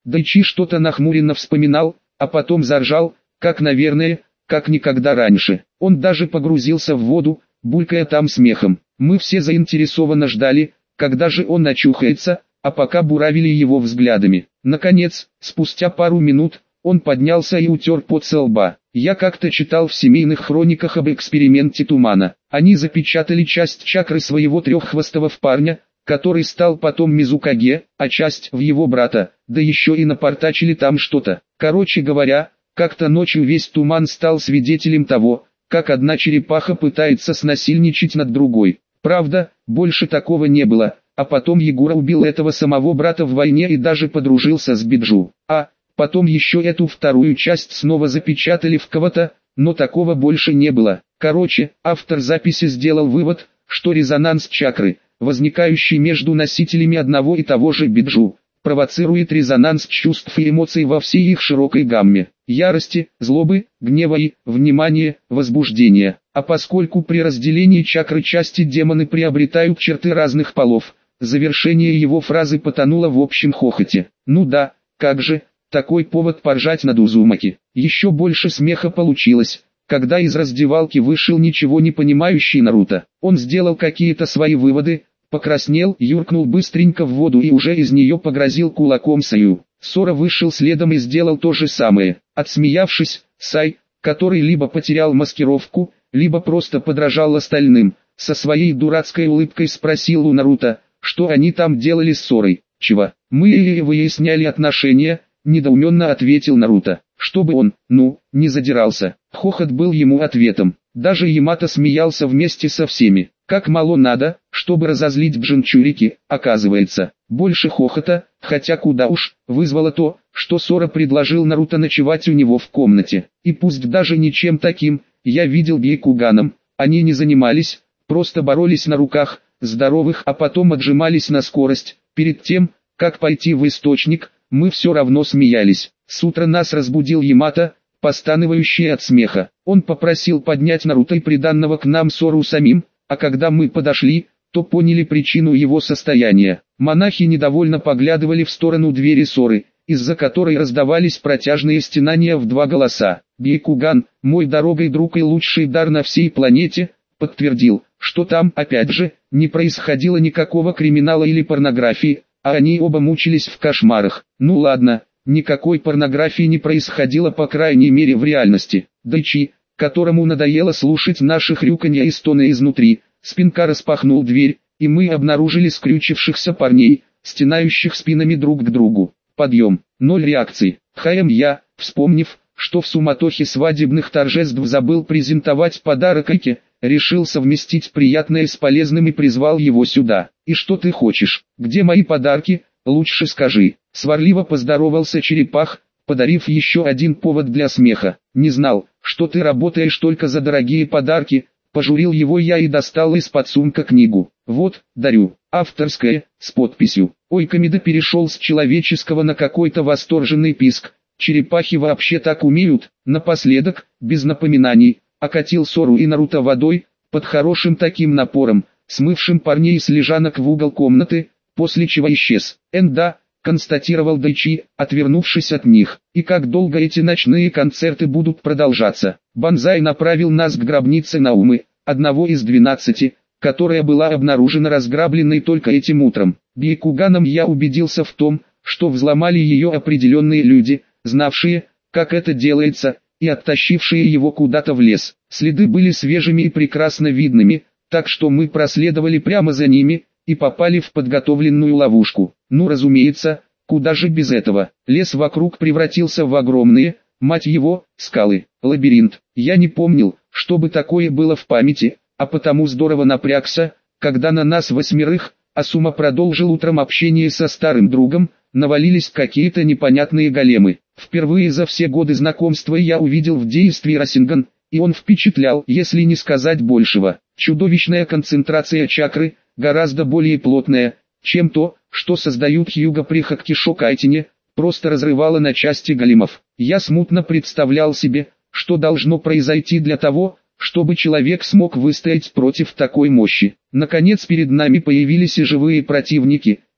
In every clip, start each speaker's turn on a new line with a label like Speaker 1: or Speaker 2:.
Speaker 1: Дайчи что-то нахмуренно вспоминал, а потом заржал, как наверное, как никогда раньше. Он даже погрузился в воду, булькая там смехом. Мы все заинтересованно ждали, когда же он очухается, а пока буравили его взглядами. Наконец, спустя пару минут, он поднялся и утер пот со лба. Я как-то читал в семейных хрониках об эксперименте Тумана. Они запечатали часть чакры своего треххвостого парня, который стал потом Мизукаге, а часть в его брата, да еще и напортачили там что-то. Короче говоря, как-то ночью весь Туман стал свидетелем того, как одна черепаха пытается снасильничать над другой. Правда, больше такого не было, а потом Егора убил этого самого брата в войне и даже подружился с Биджу. А потом еще эту вторую часть снова запечатали в кого-то, но такого больше не было. Короче, автор записи сделал вывод, что резонанс чакры, возникающий между носителями одного и того же биджу, провоцирует резонанс чувств и эмоций во всей их широкой гамме: ярости, злобы, гнева и, внимания, возбуждения. А поскольку при разделении чакры части демоны приобретают черты разных полов, завершение его фразы потонуло в общем хохоте. Ну да, как же, такой повод поржать над Узумаки. Еще больше смеха получилось, когда из раздевалки вышел ничего не понимающий Наруто. Он сделал какие-то свои выводы, покраснел, юркнул быстренько в воду и уже из нее погрозил кулаком Саю. Сора вышел следом и сделал то же самое. Отсмеявшись, Сай, который либо потерял маскировку, либо просто подражал остальным, со своей дурацкой улыбкой спросил у Наруто, что они там делали с Сорой. «Чего? Мы выясняли отношения», — недоуменно ответил Наруто. Чтобы он, не задирался. Хохот был ему ответом. Даже Ямато смеялся вместе со всеми. Как мало надо, чтобы разозлить Джинчурики, оказывается. Больше хохота, хотя куда уж, вызвало то, что Сора предложил Наруто ночевать у него в комнате. И пусть даже ничем таким, я видел Бейкуганом, они не занимались, просто боролись на руках, здоровых, а потом отжимались на скорость. Перед тем, как пойти в источник, мы все равно смеялись. С утра нас разбудил Ямато, постанывающий от смеха. Он попросил поднять Наруто и приданного к нам Сору самим, а когда мы подошли, то поняли причину его состояния. Монахи недовольно поглядывали в сторону двери Соры, из-за которой раздавались протяжные стенания в два голоса. Бейкуган, мой дорогой друг и лучший дар на всей планете, подтвердил, что там, опять же, не происходило никакого криминала или порнографии, а они оба мучились в кошмарах. Ну ладно, никакой порнографии не происходило, по крайней мере в реальности. Дайчи, которому надоело слушать наши хрюканья и стоны изнутри, спинка распахнул дверь, и мы обнаружили скрючившихся парней, стенающих спинами друг к другу. Подъем, 0 реакций. Я, вспомнив, что в суматохе свадебных торжеств забыл презентовать подарок Айке, решил совместить приятное с полезным и призвал его сюда. «И что ты хочешь? Где мои подарки? Лучше скажи». Сварливо поздоровался черепах, подарив еще один повод для смеха. «Не знал, что ты работаешь только за дорогие подарки», пожурил его я и достал из-под сумка книгу. «Вот, дарю, авторская, с подписью». Ой, Камида перешел с человеческого на какой-то восторженный писк. Черепахи вообще так умеют. Напоследок, без напоминаний, окатил Сору и Наруто водой, под хорошим таким напором, смывшим парней с лежанок в угол комнаты, после чего исчез. «Да», констатировал Дайчи, отвернувшись от них. «И как долго эти ночные концерты будут продолжаться?» Банзай направил нас к гробнице Наумы, одного из 12, которая была обнаружена разграбленной только этим утром. Бейкуганом я убедился в том, что взломали ее определенные люди, знавшие, как это делается, и оттащившие его куда-то в лес. Следы были свежими и прекрасно видными, так что мы проследовали прямо за ними, и попали в подготовленную ловушку. Ну разумеется, куда же без этого. Лес вокруг превратился в огромные, мать его, скалы, лабиринт. Я не помнил, чтобы такое было в памяти, а потому здорово напрягся, когда на нас 8, Асума продолжил утром общение со старым другом, навалились какие-то непонятные големы. Впервые за все годы знакомства я увидел в действии Расинган, и он впечатлял, если не сказать большего. Чудовищная концентрация чакры, гораздо более плотная, чем то, что создают Хьюга при Хаккишо-Кайтине, просто разрывала на части големов. Я смутно представлял себе, что должно произойти для того, чтобы человек смог выстоять против такой мощи. Наконец перед нами появились и живые противники,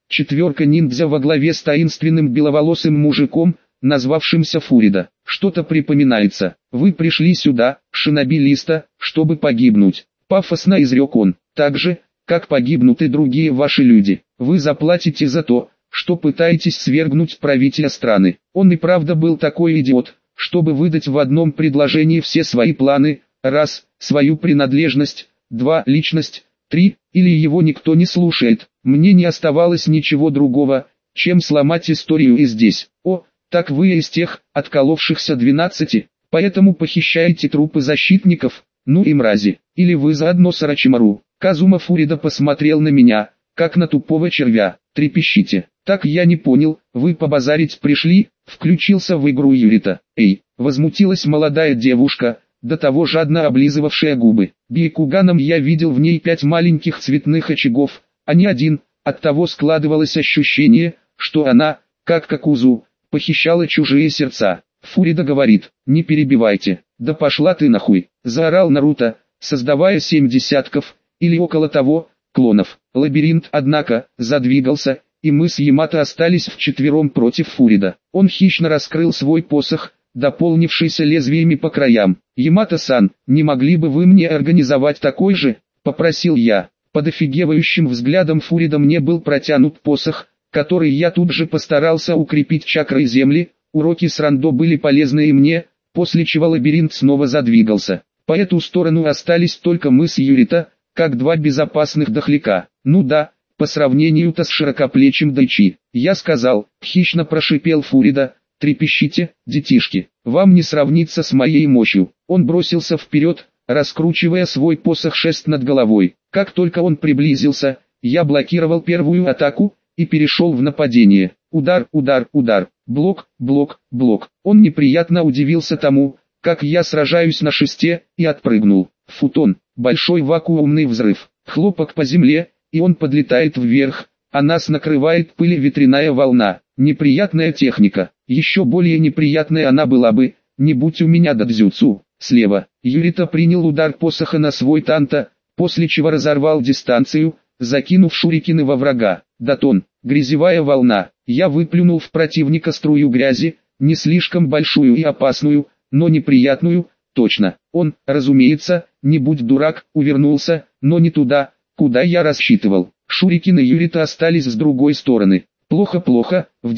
Speaker 1: четверка ниндзя во главе с таинственным беловолосым мужиком, назвавшимся Фурида. Что-то припоминается. Вы пришли сюда, шиноби-листа, чтобы погибнуть. Пафосно изрек он. Так же, как погибнут и другие ваши люди. Вы заплатите за то, что пытаетесь свергнуть правителя страны. Он и правда был такой идиот, чтобы выдать в одном предложении все свои планы. Раз, свою принадлежность. 2, личность. 3, или его никто не слушает. Мне не оставалось ничего другого, чем сломать историю и здесь. О, так вы из тех, отколовшихся 12, поэтому похищаете трупы защитников, ну и мрази. Или вы заодно с Орочимару. Казума Фурида посмотрел на меня, как на тупого червя. Трепещите. Так я не понял, вы побазарить пришли? Включился в игру Юрита. Эй, возмутилась молодая девушка, до того жадно облизывавшая губы. Бейкуганом я видел в ней 5 маленьких цветных очагов, а не один. Оттого складывалось ощущение, что она, как Какузу, похищала чужие сердца. Фурида говорит: не перебивайте. Да пошла ты нахуй, заорал Наруто, создавая 7 десятков, или около того, клонов. Лабиринт, однако, задвигался, и мы с Ямато остались вчетвером против Фурида. Он хищно раскрыл свой посох, дополнившийся лезвиями по краям. «Ямато-сан, не могли бы вы мне организовать такой же?» – попросил я. Под офигевающим взглядом Фурида мне был протянут посох, который я тут же постарался укрепить чакрой земли. Уроки с рандо были полезны и мне, после чего лабиринт снова задвигался. По эту сторону остались только мы с Юрита, как 2 безопасных дохляка. Ну да, по сравнению-то с широкоплечим Дайчи. Я сказал, хищно прошипел Фурида: трепещите, детишки, вам не сравниться с моей мощью. Он бросился вперед, раскручивая свой посох шест над головой. Как только он приблизился, я блокировал первую атаку и перешел в нападение. Удар, удар, удар, блок, блок, блок. Он неприятно удивился тому, как я сражаюсь на шесте, и отпрыгнул. Футон, большой вакуумный взрыв, хлопок по земле, и он подлетает вверх, а нас накрывает пыль и ветряная волна. Неприятная техника. Еще более неприятная она была бы, не будь у меня дадзюцу. Слева, Юрита принял удар посоха на свой танто, после чего разорвал дистанцию, закинув шурикены во врага. Датон, грязевая волна. Я выплюнул в противника струю грязи, не слишком большую и опасную, но неприятную, точно. Он, разумеется, не будь дурак, увернулся, но не туда, куда я рассчитывал. Шурикены Юрита остались с другой стороны. Плохо-плохо, в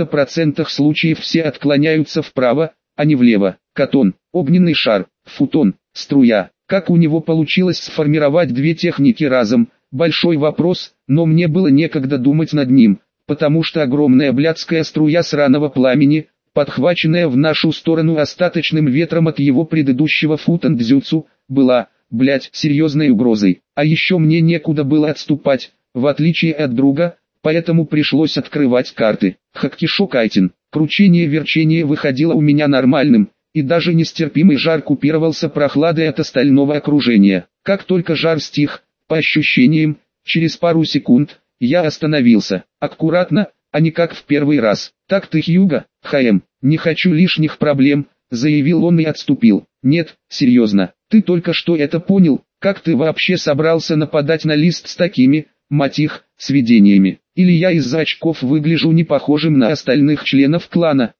Speaker 1: 90% случаев все отклоняются вправо, а не влево. Катон, огненный шар, футон, струя. Как у него получилось сформировать 2 техники разом? Большой вопрос, но мне было некогда думать над ним, потому что огромная блядская струя сраного пламени, подхваченная в нашу сторону остаточным ветром от его предыдущего футон-дзюцу, была, серьезной угрозой. А еще мне некуда было отступать, в отличие от друга, поэтому пришлось открывать карты. Хаккишо-кайтин, кручение-верчение выходило у меня нормальным, и даже нестерпимый жар купировался прохладой от остального окружения. Как только жар стих, по ощущениям, через пару секунд, я остановился. Аккуратно, а не как в первый раз. «Так ты, Хьюго, ХМ, не хочу лишних проблем», заявил он и отступил. «Нет, серьезно, ты только что это понял? Как ты вообще собрался нападать на лист с такими, мать их, сведениями? Или я из-за очков выгляжу не похожим на остальных членов клана?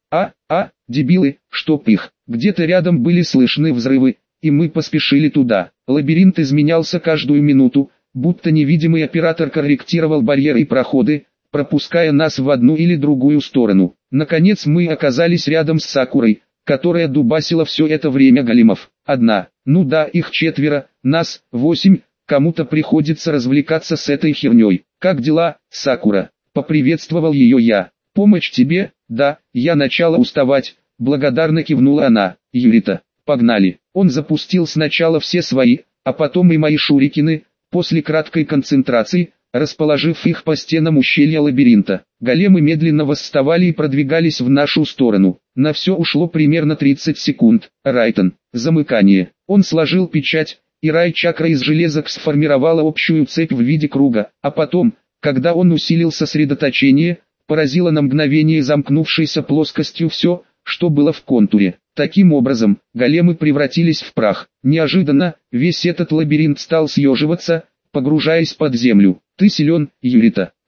Speaker 1: Дебилы, чтоб их!» Где-то рядом были слышны взрывы, и мы поспешили туда. Лабиринт изменялся каждую минуту, будто невидимый оператор корректировал барьеры и проходы, пропуская нас в одну или другую сторону. Наконец мы оказались рядом с Сакурой, которая дубасила все это время големов. Одна, ну да, их 4, нас 8, кому-то приходится развлекаться с этой херней. «Как дела, Сакура?» — поприветствовал ее я. «Помощь тебе?» «Да, я начала уставать», — благодарно кивнула она. «Юрита, погнали». Он запустил сначала все свои, а потом и мои шурикены, после краткой концентрации, расположив их по стенам ущелья лабиринта. Големы медленно восставали и продвигались в нашу сторону. На все ушло примерно 30 секунд. Райтон. Замыкание. Он сложил печать, и рай-чакра из железок сформировала общую цепь в виде круга, а потом, когда он усилил сосредоточение, поразило на мгновение замкнувшейся плоскостью все, что было в контуре. Таким образом, големы превратились в прах. Неожиданно, весь этот лабиринт стал съеживаться, погружаясь под землю. «Ты силен, Юрита», —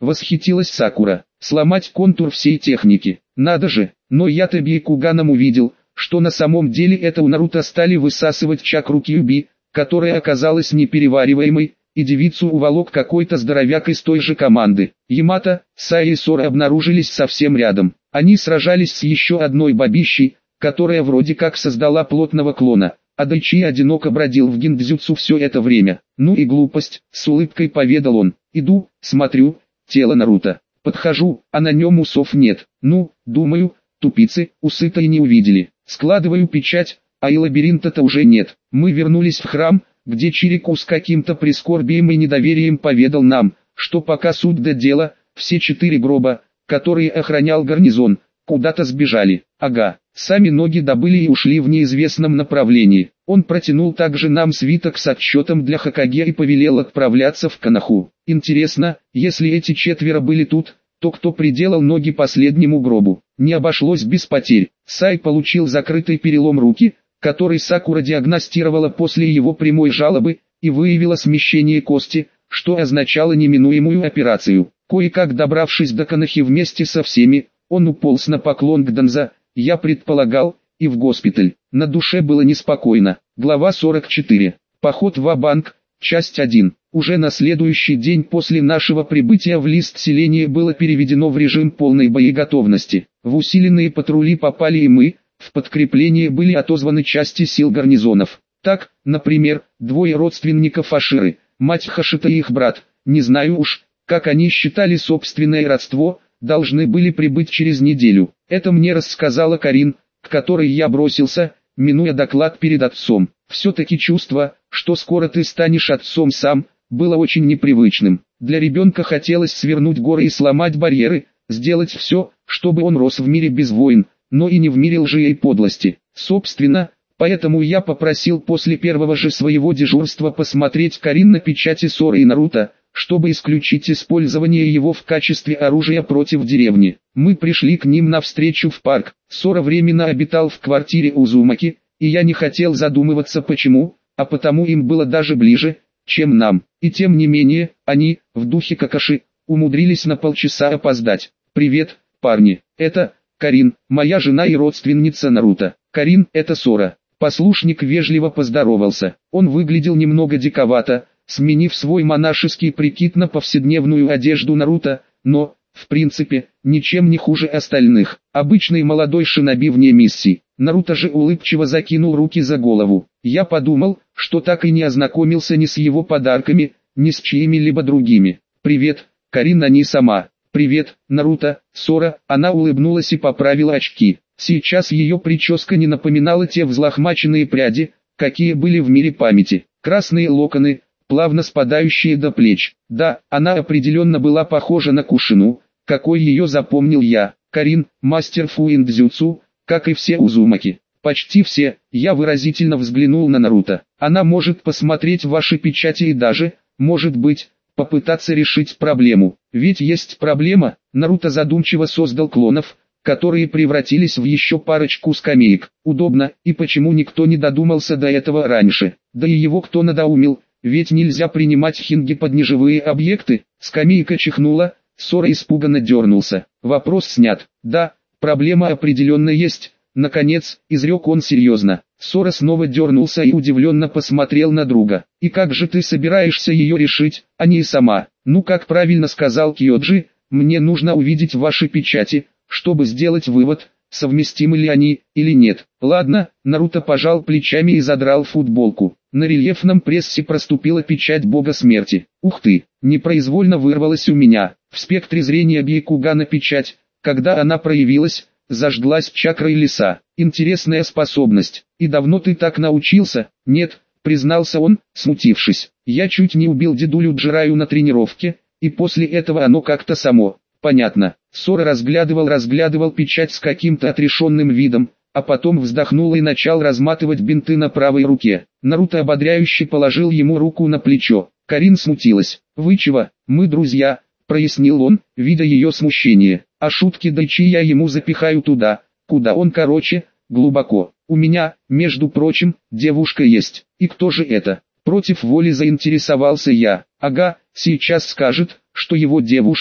Speaker 1: восхитилась Сакура. Сломать контур всей техники. Надо же, но я-то Бейкуганом увидел, что на самом деле это у Наруто стали высасывать чакру Кьюби, которая оказалась неперевариваемой, и девицу уволок какой-то здоровяк из той же команды. Ямато, Сая и Сора обнаружились совсем рядом. Они сражались с еще одной бабищей, которая вроде как создала плотного клона, а Дайчи одиноко бродил в гиндзюцу все это время. Ну и глупость, с улыбкой поведал он. Иду, смотрю, тело Наруто. Подхожу, а на нем усов нет. Ну, думаю, тупицы, усы-то и не увидели. Складываю печать, а и лабиринта-то уже нет. Мы вернулись в храм, где Чирику с каким-то прискорбием и недоверием поведал нам, что пока суть до дела, все 4 гроба, которые охранял гарнизон, куда-то сбежали. Ага, сами ноги добыли и ушли в неизвестном направлении. Он протянул также нам свиток с отчетом для Хокаге и повелел отправляться в Коноху. Интересно, если эти 4 были тут, то кто приделал ноги последнему гробу? Не обошлось без потерь. Сай получил закрытый перелом руки, который Сакура диагностировала после его прямой жалобы, и выявила смещение кости, что означало неминуемую операцию. Кое-как добравшись до Конохи вместе со всеми, он уполз на поклон к Данза, я предполагал, и в госпиталь. На душе было неспокойно. Глава 44. Поход ва-банк, часть 1. Уже на следующий день после нашего прибытия в лист селения было переведено в режим полной боеготовности. В усиленные патрули попали и мы, в подкрепление были отозваны части сил гарнизонов. Так, например, 2 родственников Аширы, мать Хашита и их брат, не знаю уж, как они считали собственное родство, должны были прибыть через неделю. Это мне рассказала Карин, к которой я бросился, минуя доклад перед отцом. Все-таки чувство, что скоро ты станешь отцом сам, было очень непривычным. Для ребенка хотелось свернуть горы и сломать барьеры, сделать все, чтобы он рос в мире без войн, но и не в мире лжи и подлости. Собственно, поэтому я попросил после первого же своего дежурства посмотреть Карин на печати Соры и Наруто, чтобы исключить использование его в качестве оружия против деревни. Мы пришли к ним навстречу в парк. Сора временно обитал в квартире Узумаки, и я не хотел задумываться почему, а потому им было даже ближе, чем нам. И тем не менее, они, в духе Какаши, умудрились на полчаса опоздать. «Привет, парни, это Карин, моя жена и родственница Наруто. Карин, это Сора». Послушник вежливо поздоровался. Он выглядел немного диковато, сменив свой монашеский прикид на повседневную одежду Наруто, но, в принципе, ничем не хуже остальных. Обычный молодой шиноби вне миссии. Наруто же улыбчиво закинул руки за голову. Я подумал, что так и не ознакомился ни с его подарками, ни с чьими-либо другими. «Привет, Карин, а не сама». «Привет, Наруто, Сора». Она улыбнулась и поправила очки. Сейчас ее прическа не напоминала те взлохмаченные пряди, какие были в мире памяти. Красные локоны, плавно спадающие до плеч. Да, она определенно была похожа на Кушину, какой ее запомнил я. Карин, мастер фуиндзюцу, как и все Узумаки. Почти все. Я выразительно взглянул на Наруто. Она может посмотреть ваши печати и даже, может быть, попытаться решить проблему. Ведь есть проблема. Наруто задумчиво создал клонов, которые превратились в еще парочку скамеек. Удобно, и почему никто не додумался до этого раньше? Да и его кто надоумил, ведь нельзя принимать хинги под неживые объекты. Скамейка чихнула, Сора испуганно дернулся. Вопрос снят. Да, проблема определенно есть. Наконец, изрек он серьезно. Сора снова дернулся и удивленно посмотрел на друга. «И как же ты собираешься ее решить, а не сама?» «Ну, как правильно сказал Кьоджи, мне нужно увидеть ваши печати, чтобы сделать вывод, совместимы ли они, или нет». «Ладно», Наруто пожал плечами и задрал футболку. На рельефном прессе проступила печать бога смерти. «Ух ты!» Непроизвольно вырвалась у меня. В спектре зрения Бейкугана печать, когда она проявилась, зажглась чакрой леса. Интересная способность. «И давно ты так научился?» «Нет», признался он, смутившись. «Я чуть не убил дедулю Джираю на тренировке, и после этого оно как-то само». «Понятно». Сора разглядывал печать с каким-то отрешенным видом, а потом вздохнул и начал разматывать бинты на правой руке. Наруто ободряюще положил ему руку на плечо. Карин смутилась. «Вы чего? Мы друзья», прояснил он, видя ее смущение. «А шутки Дайчи я ему запихаю туда, куда он короче, глубоко. У меня, между прочим, девушка есть. И кто же это?» Против воли заинтересовался я. «Ага, сейчас скажет, что его девушка,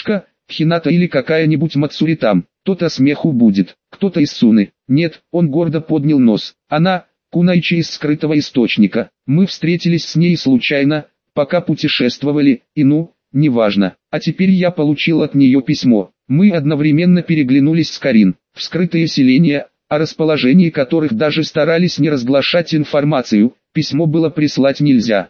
Speaker 1: Хината или какая-нибудь Мацури там. То-то смеху будет. Кто-то из Суны. Нет, он гордо поднял нос. Она, Кунайчи из скрытого источника. Мы встретились с ней случайно, пока путешествовали, и неважно. А теперь я получил от нее письмо. Мы одновременно переглянулись с Карин. Вскрытые селения, о расположении которых даже старались не разглашать информацию, письмо было прислать нельзя.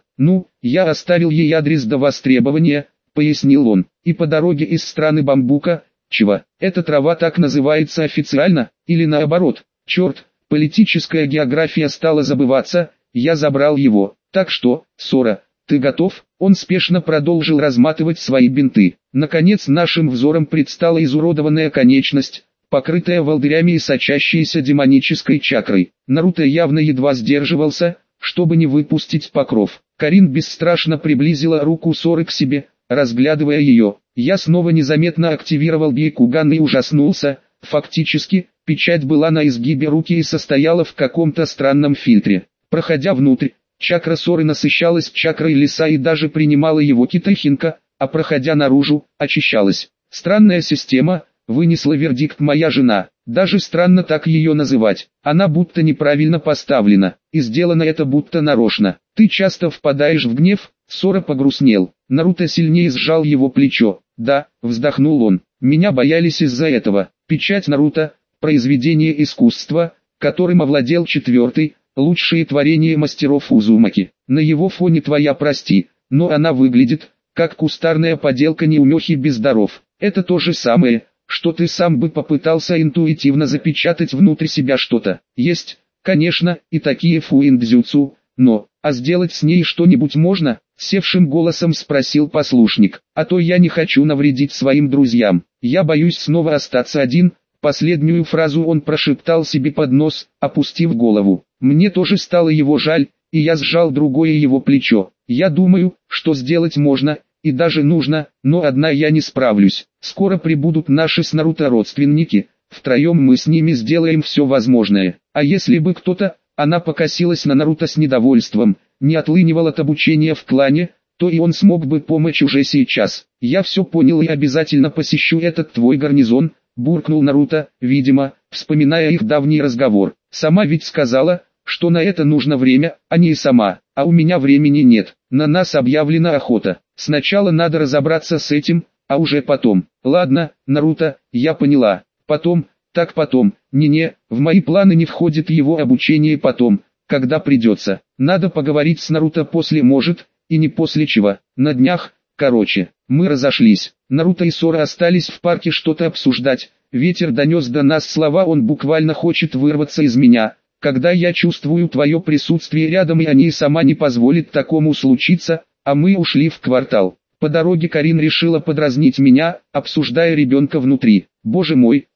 Speaker 1: Я оставил ей адрес до востребования, пояснил он, и по дороге из страны бамбука, эта трава так называется официально, или наоборот, черт, политическая география стала забываться, я забрал его, так что, Сора, ты готов? Он спешно продолжил разматывать свои бинты. Наконец нашим взором предстала изуродованная конечность, покрытая волдырями и сочащейся демонической чакрой. Наруто явно едва сдерживался, чтобы не выпустить покров. Карин бесстрашно приблизила руку Соры к себе, разглядывая ее. Я снова незаметно активировал Бейкуган и ужаснулся. Фактически, печать была на изгибе руки и состояла в каком-то странном фильтре. Проходя внутрь, чакра Соры насыщалась чакрой леса и даже принимала его китахинка, а проходя наружу, очищалась. Странная система, вынесла вердикт моя жена. Даже странно так ее называть. Она будто неправильно поставлена, и сделано это будто нарочно. Ты часто впадаешь в гнев? Сора погрустнел. Наруто сильнее сжал его плечо. Да, вздохнул он. Меня боялись из-за этого. Печать Наруто, произведение искусства, которым овладел четвертый, лучшие творения мастеров Узумаки. На его фоне твоя прости, но она выглядит, как кустарная поделка неумехи без даров. Это то же самое, что ты сам бы попытался интуитивно запечатать внутрь себя что-то. Есть, конечно, и такие фуиндзюцу, но, а сделать с ней что-нибудь можно? Севшим голосом спросил послушник. А то я не хочу навредить своим друзьям. Я боюсь снова остаться один. Последнюю фразу он прошептал себе под нос, опустив голову. Мне тоже стало его жаль, и я сжал другое его плечо. Я думаю, что сделать можно, и даже нужно, но одна я не справлюсь. Скоро прибудут наши с Наруто родственники, втроем мы с ними сделаем все возможное. А если бы кто-то, она покосилась на Наруто с недовольством, не отлынивал от обучения в клане, то и он смог бы помочь уже сейчас. Я все понял и обязательно посещу этот твой гарнизон, буркнул Наруто, видимо, вспоминая их давний разговор. Сама ведь сказала, что на это нужно время, а не сама, а у меня времени нет, на нас объявлена охота. Сначала надо разобраться с этим, а уже потом. Ладно, Наруто, я поняла. Потом, так потом, в мои планы не входит его обучение потом, когда придется. Надо поговорить с Наруто после может, и не после чего. На днях, мы разошлись. Наруто и Сора остались в парке что-то обсуждать. Ветер донес до нас слова, он буквально хочет вырваться из меня. Когда я чувствую твое присутствие рядом, и они сама не позволит такому случиться, а мы ушли в квартал. По дороге Карин решила подразнить меня, обсуждая ребенка внутри. Боже мой,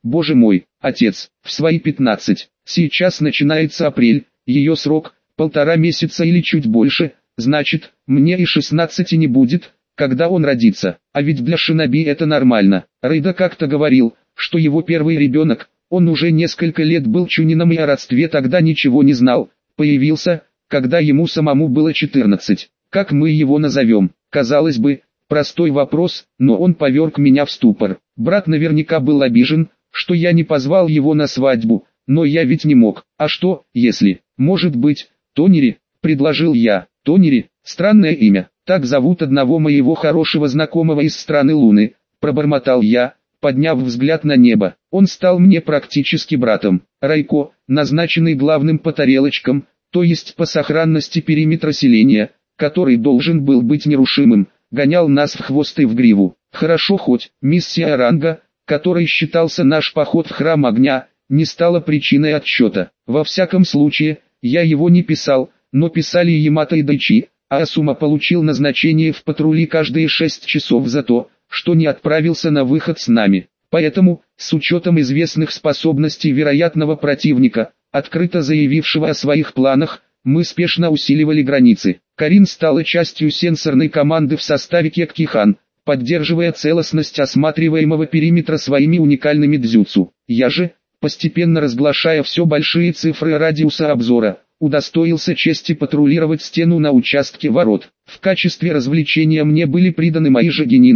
Speaker 1: отец, в свои 15. Сейчас начинается апрель, ее срок, 1,5 месяца или чуть больше, значит, мне и 16 не будет, когда он родится. А ведь для шиноби это нормально. Рейда как-то говорил, что его первый ребенок, он уже несколько лет был чунином и о родстве тогда ничего не знал, появился, когда ему самому было 14. Как мы его назовем? Казалось бы, простой вопрос, но он поверг меня в ступор. Брат наверняка был обижен, что я не позвал его на свадьбу, но я ведь не мог. А что, если, может быть, Тонери, предложил я. Тонери, странное имя, так зовут одного моего хорошего знакомого из страны Луны, пробормотал я, подняв взгляд на небо. Он стал мне практически братом. Райко, назначенный главным по тарелочкам, то есть по сохранности периметра селения, который должен был быть нерушимым, гонял нас в хвост и в гриву. Хорошо хоть миссия ранга, которой считался наш поход в храм огня, не стала причиной отсчета. Во всяком случае, я его не писал, но писали Ямато и Дайчи, а Асума получил назначение в патрули каждые 6 часов за то, что не отправился на выход с нами. Поэтому, с учетом известных способностей вероятного противника, открыто заявившего о своих планах, мы спешно усиливали границы. Карин стала частью сенсорной команды в составе Кекки-хан, поддерживая целостность осматриваемого периметра своими уникальными дзюцу. Я же, постепенно разглашая все большие цифры радиуса обзора, удостоился чести патрулировать стену на участке ворот. В качестве развлечения мне были приданы мои же генины,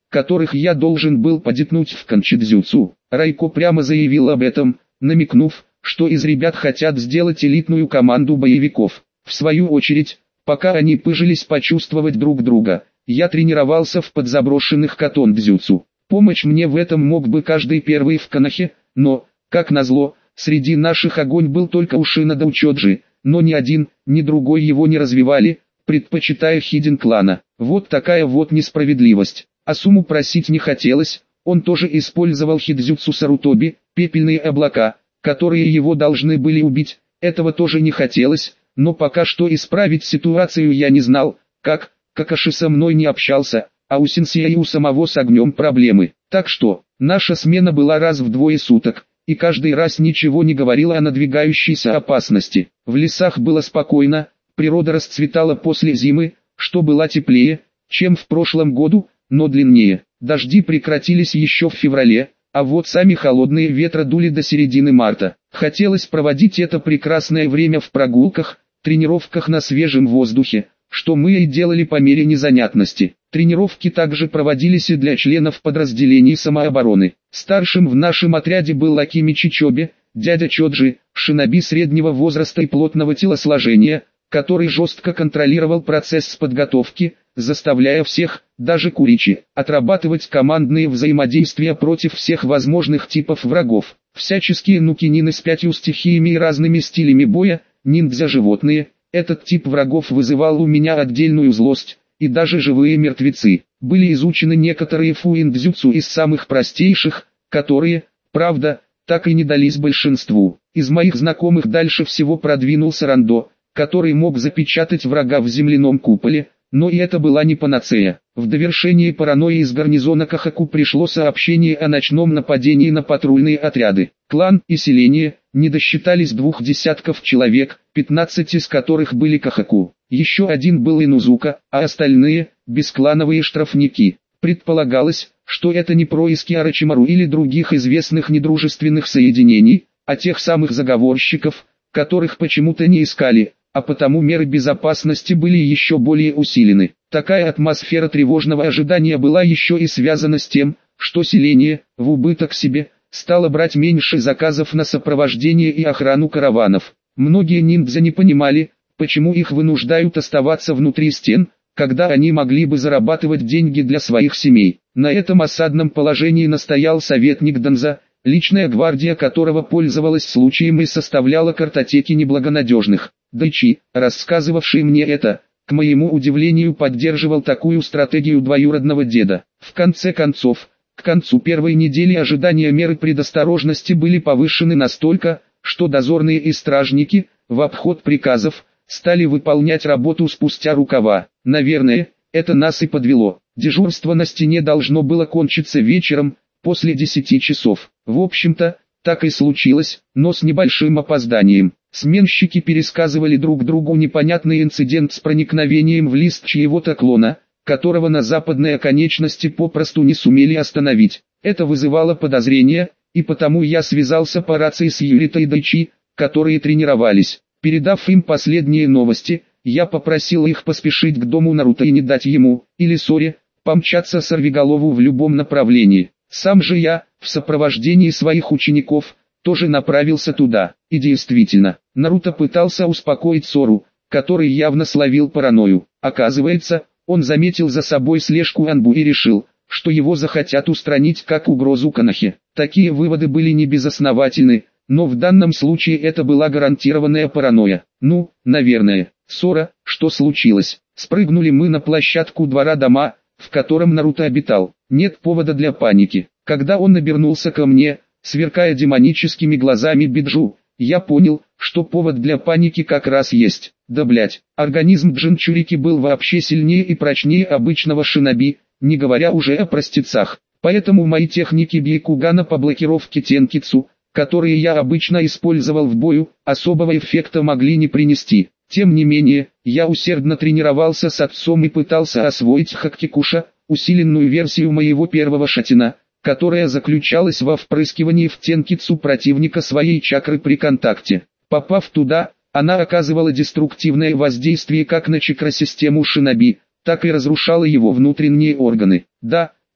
Speaker 1: которых я должен был подтянуть в канчидзюцу. Райко прямо заявил об этом, намекнув, что из ребят хотят сделать элитную команду боевиков. В свою очередь, пока они пыжились почувствовать друг друга, я тренировался в подзаброшенных катон-дзюцу. Помочь мне в этом мог бы каждый первый в Канахе, но, как назло, среди наших огонь был только у Шинода Учоджи, но ни один, ни другой его не развивали, предпочитая Хиден клана. Вот такая вот несправедливость. Асуму просить не хотелось, он тоже использовал хидзюцу Сарутоби, пепельные облака, которые его должны были убить, этого тоже не хотелось, но пока что исправить ситуацию я не знал, как, Какаши со мной не общался, а у сенсея и у самого с огнем проблемы. Так что, наша смена была раз в двое суток, и каждый раз ничего не говорила о надвигающейся опасности. В лесах было спокойно, природа расцветала после зимы, что была теплее, чем в прошлом году, но длиннее. Дожди прекратились еще в феврале, а вот сами холодные ветра дули до середины марта. Хотелось проводить это прекрасное время в прогулках, тренировках на свежем воздухе, что мы и делали по мере незанятности. Тренировки также проводились и для членов подразделений самообороны. Старшим в нашем отряде был Акими Чичоби, дядя Чоджи, шиноби среднего возраста и плотного телосложения, который жестко контролировал процесс подготовки, заставляя всех, даже Куричи, отрабатывать командные взаимодействия против всех возможных типов врагов. Всяческие нукинины с 5 стихиями и разными стилями боя, ниндзя-животные, этот тип врагов вызывал у меня отдельную злость, и даже живые мертвецы. Были изучены некоторые фуиндзюцу из самых простейших, которые, правда, так и не дались большинству. Из моих знакомых дальше всего продвинулся Рандо, который мог запечатать врага в земляном куполе, но и это была не панацея. В довершении паранойи из гарнизона Кахаку пришло сообщение о ночном нападении на патрульные отряды. Клан и селение не досчитались 20 человек, 15 из которых были Кахаку. Еще один был Инузука, а остальные – бесклановые штрафники. Предполагалось, что это не происки Орочимару или других известных недружественных соединений, а тех самых заговорщиков, которых почему-то не искали, а потому меры безопасности были еще более усилены. Такая атмосфера тревожного ожидания была еще и связана с тем, что селение, в убыток себе, стало брать меньше заказов на сопровождение и охрану караванов. Многие ниндзя не понимали, почему их вынуждают оставаться внутри стен, когда они могли бы зарабатывать деньги для своих семей. На этом осадном положении настоял советник Донза, личная гвардия которого пользовалась случаем и составляла картотеки неблагонадежных. Дайчи, рассказывавший мне это, к моему удивлению поддерживал такую стратегию двоюродного деда. В конце концов, к концу первой недели ожидания меры предосторожности были повышены настолько, что дозорные и стражники, в обход приказов, стали выполнять работу спустя рукава. Наверное, это нас и подвело. Дежурство на стене должно было кончиться вечером, после 10 часов. В общем-то, так и случилось, но с небольшим опозданием. Сменщики пересказывали друг другу непонятный инцидент с проникновением в лист чьего-то клона, которого на западной оконечности попросту не сумели остановить. Это вызывало подозрения, и потому я связался по рации с Юритой и Дайчи, которые тренировались. Передав им последние новости, я попросил их поспешить к дому Наруто и не дать ему, или Соре, помчаться сорвиголову в любом направлении. Сам же я, в сопровождении своих учеников, тоже направился туда. И действительно, Наруто пытался успокоить Сору, который явно словил паранойю. Оказывается, он заметил за собой слежку Анбу и решил, что его захотят устранить как угрозу Канахе. Такие выводы были не безосновательны, но в данном случае это была гарантированная паранойя. Ну, наверное. Сора, что случилось? Спрыгнули мы на площадку двора дома, в котором Наруто обитал. Нет повода для паники. Когда он обернулся ко мне, сверкая демоническими глазами Биджу, я понял, что повод для паники как раз есть. Да блять, организм Джинчурики был вообще сильнее и прочнее обычного шиноби, не говоря уже о простецах. Поэтому мои техники Бьякугана по блокировке Тенкицу, которые я обычно использовал в бою, особого эффекта могли не принести. Тем не менее, я усердно тренировался с отцом и пытался освоить Хаккикуша, усиленную версию моего первого шатина, которая заключалась во впрыскивании в Тенкицу противника своей чакры при контакте. Попав туда, она оказывала деструктивное воздействие как на чакросистему шиноби, так и разрушала его внутренние органы. Да,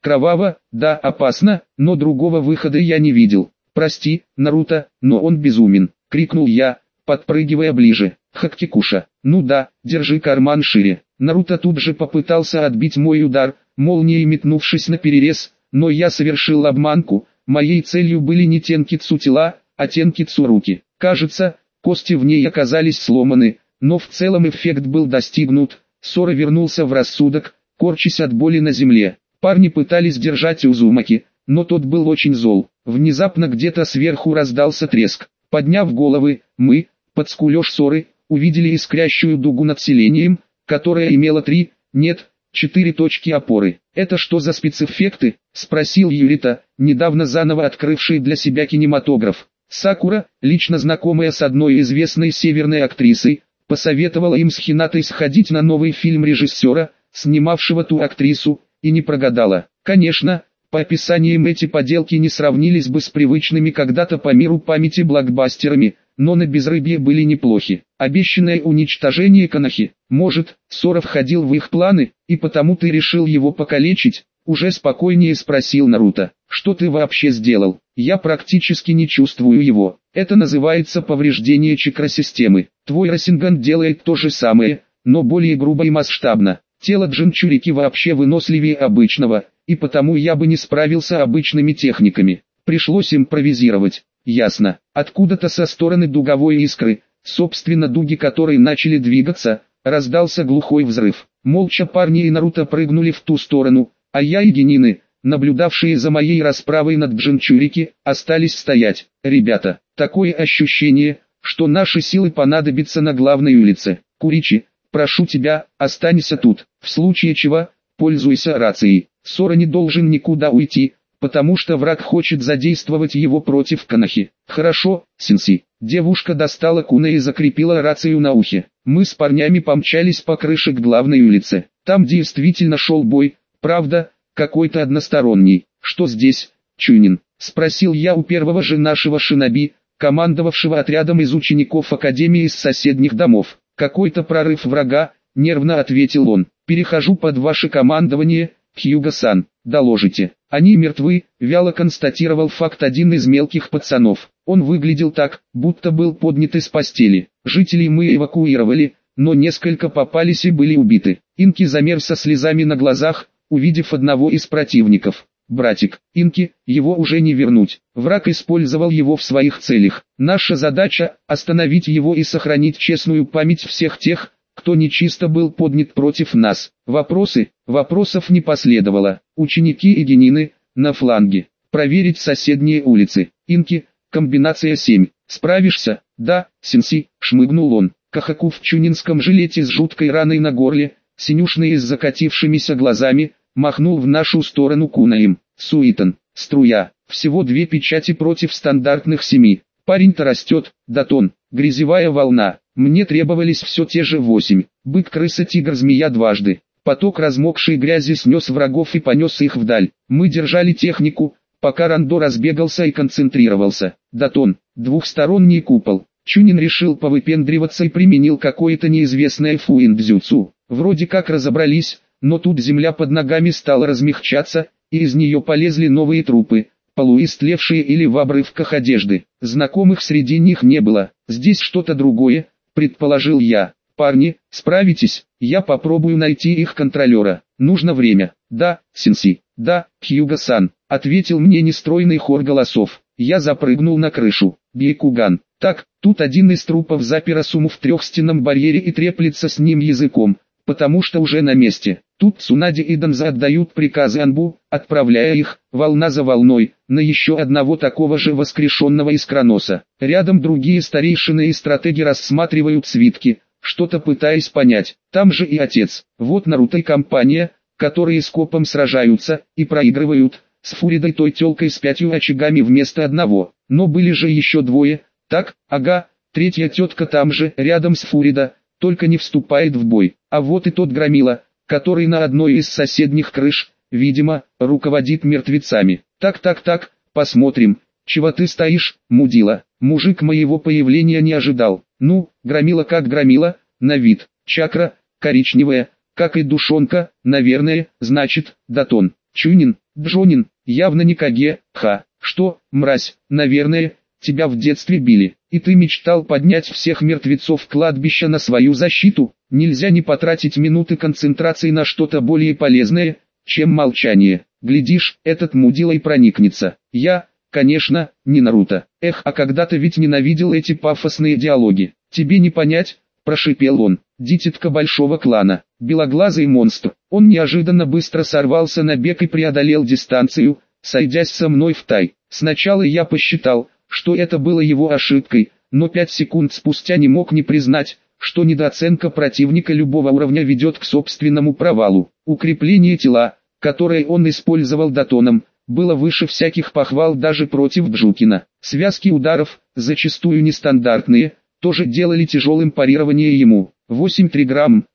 Speaker 1: Кроваво, да, опасно, но другого выхода я не видел. «Прости, Наруто, но он безумен», — крикнул я, подпрыгивая ближе. «Хактикуша, ну да, держи карман шире». Наруто тут же попытался отбить мой удар, молнией метнувшись наперерез, но я совершил обманку. Моей целью были не тенкитсу тела, а тенкитсу руки. Кажется, кости в ней оказались сломаны, но в целом эффект был достигнут. Сора вернулся в рассудок, корчась от боли на земле. Парни пытались держать Узумаки, но тот был очень зол. Внезапно где-то сверху раздался треск. Подняв головы, мы, под скулёж Соры, увидели искрящую дугу над селением, которая имела 4 точки опоры. «Это что за спецэффекты?» — спросил Юрита, недавно заново открывший для себя кинематограф. Сакура, лично знакомая с одной известной северной актрисой, посоветовала им с Хинатой сходить на новый фильм режиссера, снимавшего ту актрису, и не прогадала. Конечно, по описаниям эти поделки не сравнились бы с привычными когда-то по миру памяти блокбастерами, но на безрыбье были неплохи. Обещанное уничтожение Конохи, может, Сора входил в их планы, и потому ты решил его покалечить? Уже спокойнее спросил Наруто. Что ты вообще сделал? Я практически не чувствую его. Это называется повреждение чакросистемы. Твой Расинган делает то же самое, но более грубо и масштабно. Тело Джинчурики вообще выносливее обычного, и потому я бы не справился обычными техниками. Пришлось импровизировать. Ясно. Откуда-то со стороны дуговой искры, собственно дуги которой начали двигаться, раздался глухой взрыв. Молча парни и Наруто прыгнули в ту сторону, а я и Генины, наблюдавшие за моей расправой над Джинчурики, остались стоять. Ребята, такое ощущение, что наши силы понадобятся на главной улице. Куричи, прошу тебя, останься тут. В случае чего, пользуйся рацией. Сора не должен никуда уйти, потому что враг хочет задействовать его против Конохи. Хорошо, Сенси. Девушка достала куна и закрепила рацию на ухе. Мы с парнями помчались по крыше к главной улице. Там действительно шел бой, правда, какой-то односторонний. Что здесь, Чунин? Спросил я у первого же нашего шиноби, командовавшего отрядом из учеников Академии из соседних домов. Какой-то прорыв врага, нервно ответил он. Перехожу под ваше командование, Хьюго-сан, доложите. Они мертвы, вяло констатировал факт один из мелких пацанов. Он выглядел так, будто был поднят из постели. Жителей мы эвакуировали, но несколько попались и были убиты. Инки замер со слезами на глазах, увидев одного из противников. Братик, Инки, его уже не вернуть. Враг использовал его в своих целях. Наша задача – остановить его и сохранить честную память всех тех, кто нечисто был поднят против нас. Вопросы? Вопросов не последовало. Ученики и Генины, на фланге. Проверить соседние улицы. Инки, комбинация 7. Справишься? Да, Сенси, шмыгнул он. Кахаку в чунинском жилете с жуткой раной на горле, синюшный и с закатившимися глазами, махнул в нашу сторону кунаем. Суитан, струя, всего 2 печати против стандартных 7. Парень-то растет, Датон, грязевая волна. Мне требовались все те же 8. Бык, крыса, тигр, змея дважды. Поток размокшей грязи снес врагов и понес их вдаль. Мы держали технику, пока Рандо разбегался и концентрировался. Датон, двухсторонний купол. Чунин решил повыпендриваться и применил какое-то неизвестное фуиндзюцу. Вроде как разобрались, но тут земля под ногами стала размягчаться, и из нее полезли новые трупы, полуистлевшие или в обрывках одежды. Знакомых среди них не было. Здесь что-то другое, предположил я. Парни, справитесь, я попробую найти их контролера. Нужно время. Да, Сенси. Да, Хьюго-сан, ответил мне нестройный хор голосов. Я запрыгнул на крышу. Бейкуган. Так, тут один из трупов запер Асуму в трехстенном барьере и треплется с ним языком, потому что уже на месте. Тут Цунади и Данза отдают приказы Анбу, отправляя их, волна за волной, на еще одного такого же воскрешенного искроноса. Рядом другие старейшины и стратеги рассматривают свитки, что-то пытаясь понять. Там же и отец. Вот Наруто и компания, которые с Копом сражаются, и проигрывают, с Фуридой той тёлкой с 5 очагами вместо одного. Но были же еще двое. Так, ага, третья тетка там же, рядом с Фуридо, только не вступает в бой. А вот и тот громила, который на одной из соседних крыш, видимо, руководит мертвецами. Так, посмотрим, чего ты стоишь, мудила. Мужик моего появления не ожидал. Ну, громила как громила, на вид, чакра, коричневая, как и душонка, наверное, значит, Датон. Чунин, Джонин, явно не Каге, ха. Что, мразь, наверное, тебя в детстве били, и ты мечтал поднять всех мертвецов кладбища на свою защиту? Нельзя не потратить минуты концентрации на что-то более полезное, чем молчание. Глядишь, этот мудила и проникнется. Я, конечно, не Наруто. Эх, а когда-то ведь ненавидел эти пафосные диалоги. Тебе не понять, прошипел он. Дитятка большого клана, белоглазый монстр. Он неожиданно быстро сорвался на бег и преодолел дистанцию, сойдясь со мной втай. Сначала я посчитал, что это было его ошибкой, но 5 секунд спустя не мог не признать, что недооценка противника любого уровня ведет к собственному провалу. Укрепление тела, которое он использовал датоном, было выше всяких похвал даже против Джукина. Связки ударов, зачастую нестандартные, тоже делали тяжелым парирование ему. 8 триграмм,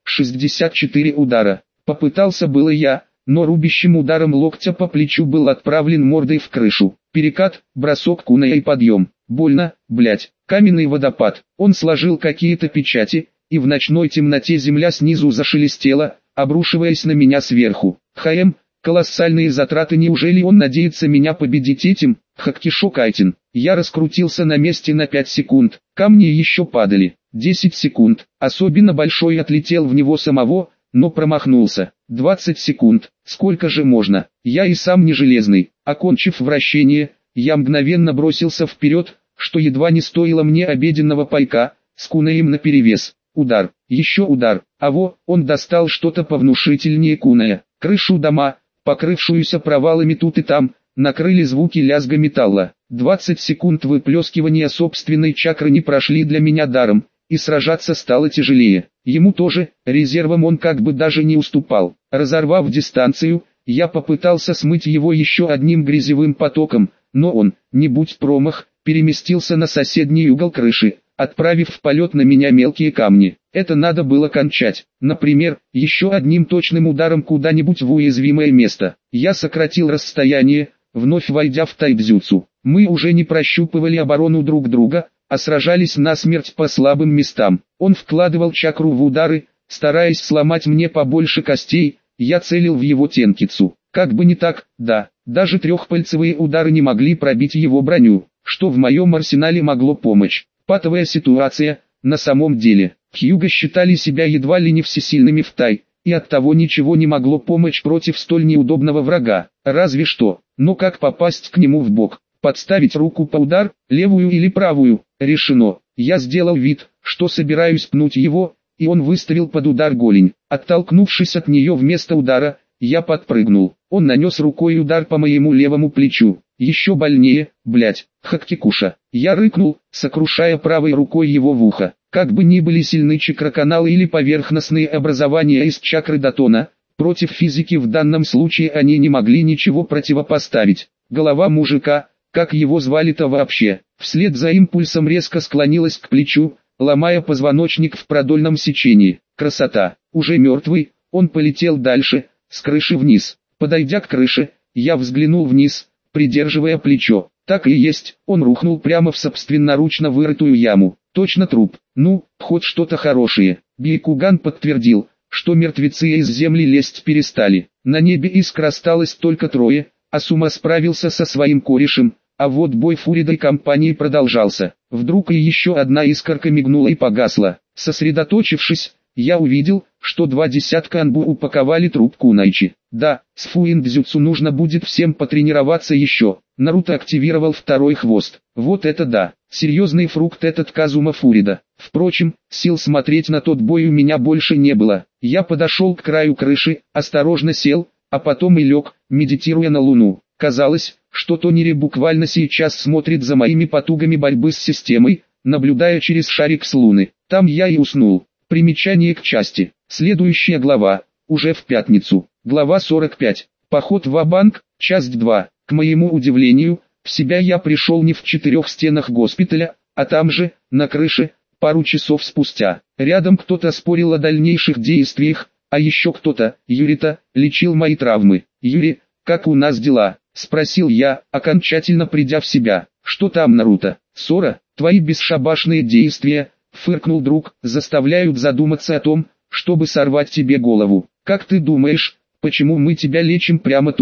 Speaker 1: 64 удара. Попытался было я, но рубящим ударом локтя по плечу был отправлен мордой в крышу. Перекат, бросок куная и подъем. Больно, блять. Каменный водопад. Он сложил какие-то печати, и в ночной темноте земля снизу зашелестела, обрушиваясь на меня сверху. Колоссальные затраты, неужели он надеется меня победить этим? Хаккишо Кайтин. Я раскрутился на месте на 5 секунд. Камни еще падали. 10 секунд. Особенно большой отлетел в него самого, но промахнулся. 20 секунд. Сколько же можно? Я и сам не железный. Окончив вращение, я мгновенно бросился вперед, что едва не стоило мне обеденного пайка, с кунаем наперевес. Удар. Еще удар. Он достал что-то повнушительнее куная. Крышу дома, покрывшуюся провалами тут и там, накрыли звуки лязга металла. 20 секунд выплескивания собственной чакры не прошли для меня даром, и сражаться стало тяжелее. Ему тоже, резервом он как бы даже не уступал. Разорвав дистанцию, я попытался смыть его еще одним грязевым потоком, но он, не будь промах, переместился на соседний угол крыши, отправив в полет на меня мелкие камни. Это надо было кончать. Например, еще одним точным ударом куда-нибудь в уязвимое место. Я сократил расстояние, вновь войдя в тайбзюцу. Мы уже не прощупывали оборону друг друга, а сражались насмерть по слабым местам. Он вкладывал чакру в удары, стараясь сломать мне побольше костей, я целил в его тенкицу. Как бы не так, да, даже трехпальцевые удары не могли пробить его броню, что в моем арсенале могло помочь. Патовая ситуация, на самом деле. Хьюго считали себя едва ли не всесильными в тай, и оттого ничего не могло помочь против столь неудобного врага, разве что. Но как попасть к нему в бок? Подставить руку по удар, левую или правую? Решено. Я сделал вид, что собираюсь пнуть его, и он выставил под удар голень. Оттолкнувшись от нее вместо удара, я подпрыгнул. Он нанес рукой удар по моему левому плечу. Еще больнее, блять, Хаккикуша. Я рыкнул, сокрушая правой рукой его в ухо. Как бы ни были сильны чакроканалы или поверхностные образования из чакры датона, против физики в данном случае они не могли ничего противопоставить. Голова мужика, как его звали-то вообще, вслед за импульсом резко склонилась к плечу, ломая позвоночник в продольном сечении. Красота. Уже мертвый, он полетел дальше, с крыши вниз. Подойдя к крыше, я взглянул вниз, придерживая плечо. Так и есть, он рухнул прямо в собственноручно вырытую яму. Точно труп. Ну, хоть что-то хорошее. Бейкуган подтвердил, что мертвецы из земли лезть перестали. На небе искр осталось только трое, а Сума справился со своим корешем, а вот бой Фурида и компании продолжался. Вдруг и еще одна искорка мигнула и погасла. Сосредоточившись, я увидел, что 20 анбу упаковали труп Кунайчи. Да, с фуиндзюцу нужно будет всем потренироваться еще. Наруто активировал второй хвост. Вот это да, серьезный фрукт этот Казума Фурида. Впрочем, сил смотреть на тот бой у меня больше не было. Я подошел к краю крыши, осторожно сел, а потом и лег, медитируя на луну. Казалось, что Тонери буквально сейчас смотрит за моими потугами борьбы с системой, наблюдая через шарик с луны. Там я и уснул. Примечание к части. Следующая глава, уже в пятницу. Глава 45. Поход ва-банк, часть 2. К моему удивлению, в себя я пришел не в 4 стенах госпиталя, а там же, на крыше, пару часов спустя. Рядом кто-то спорил о дальнейших действиях, а еще кто-то, Юрита, лечил мои травмы. «Юри, как у нас дела?» – спросил я, окончательно придя в себя. «Что там, Наруто? Сора, твои бесшабашные действия?» – фыркнул друг, «заставляют задуматься о том, чтобы сорвать тебе голову. Как ты думаешь, почему мы тебя лечим прямо тут?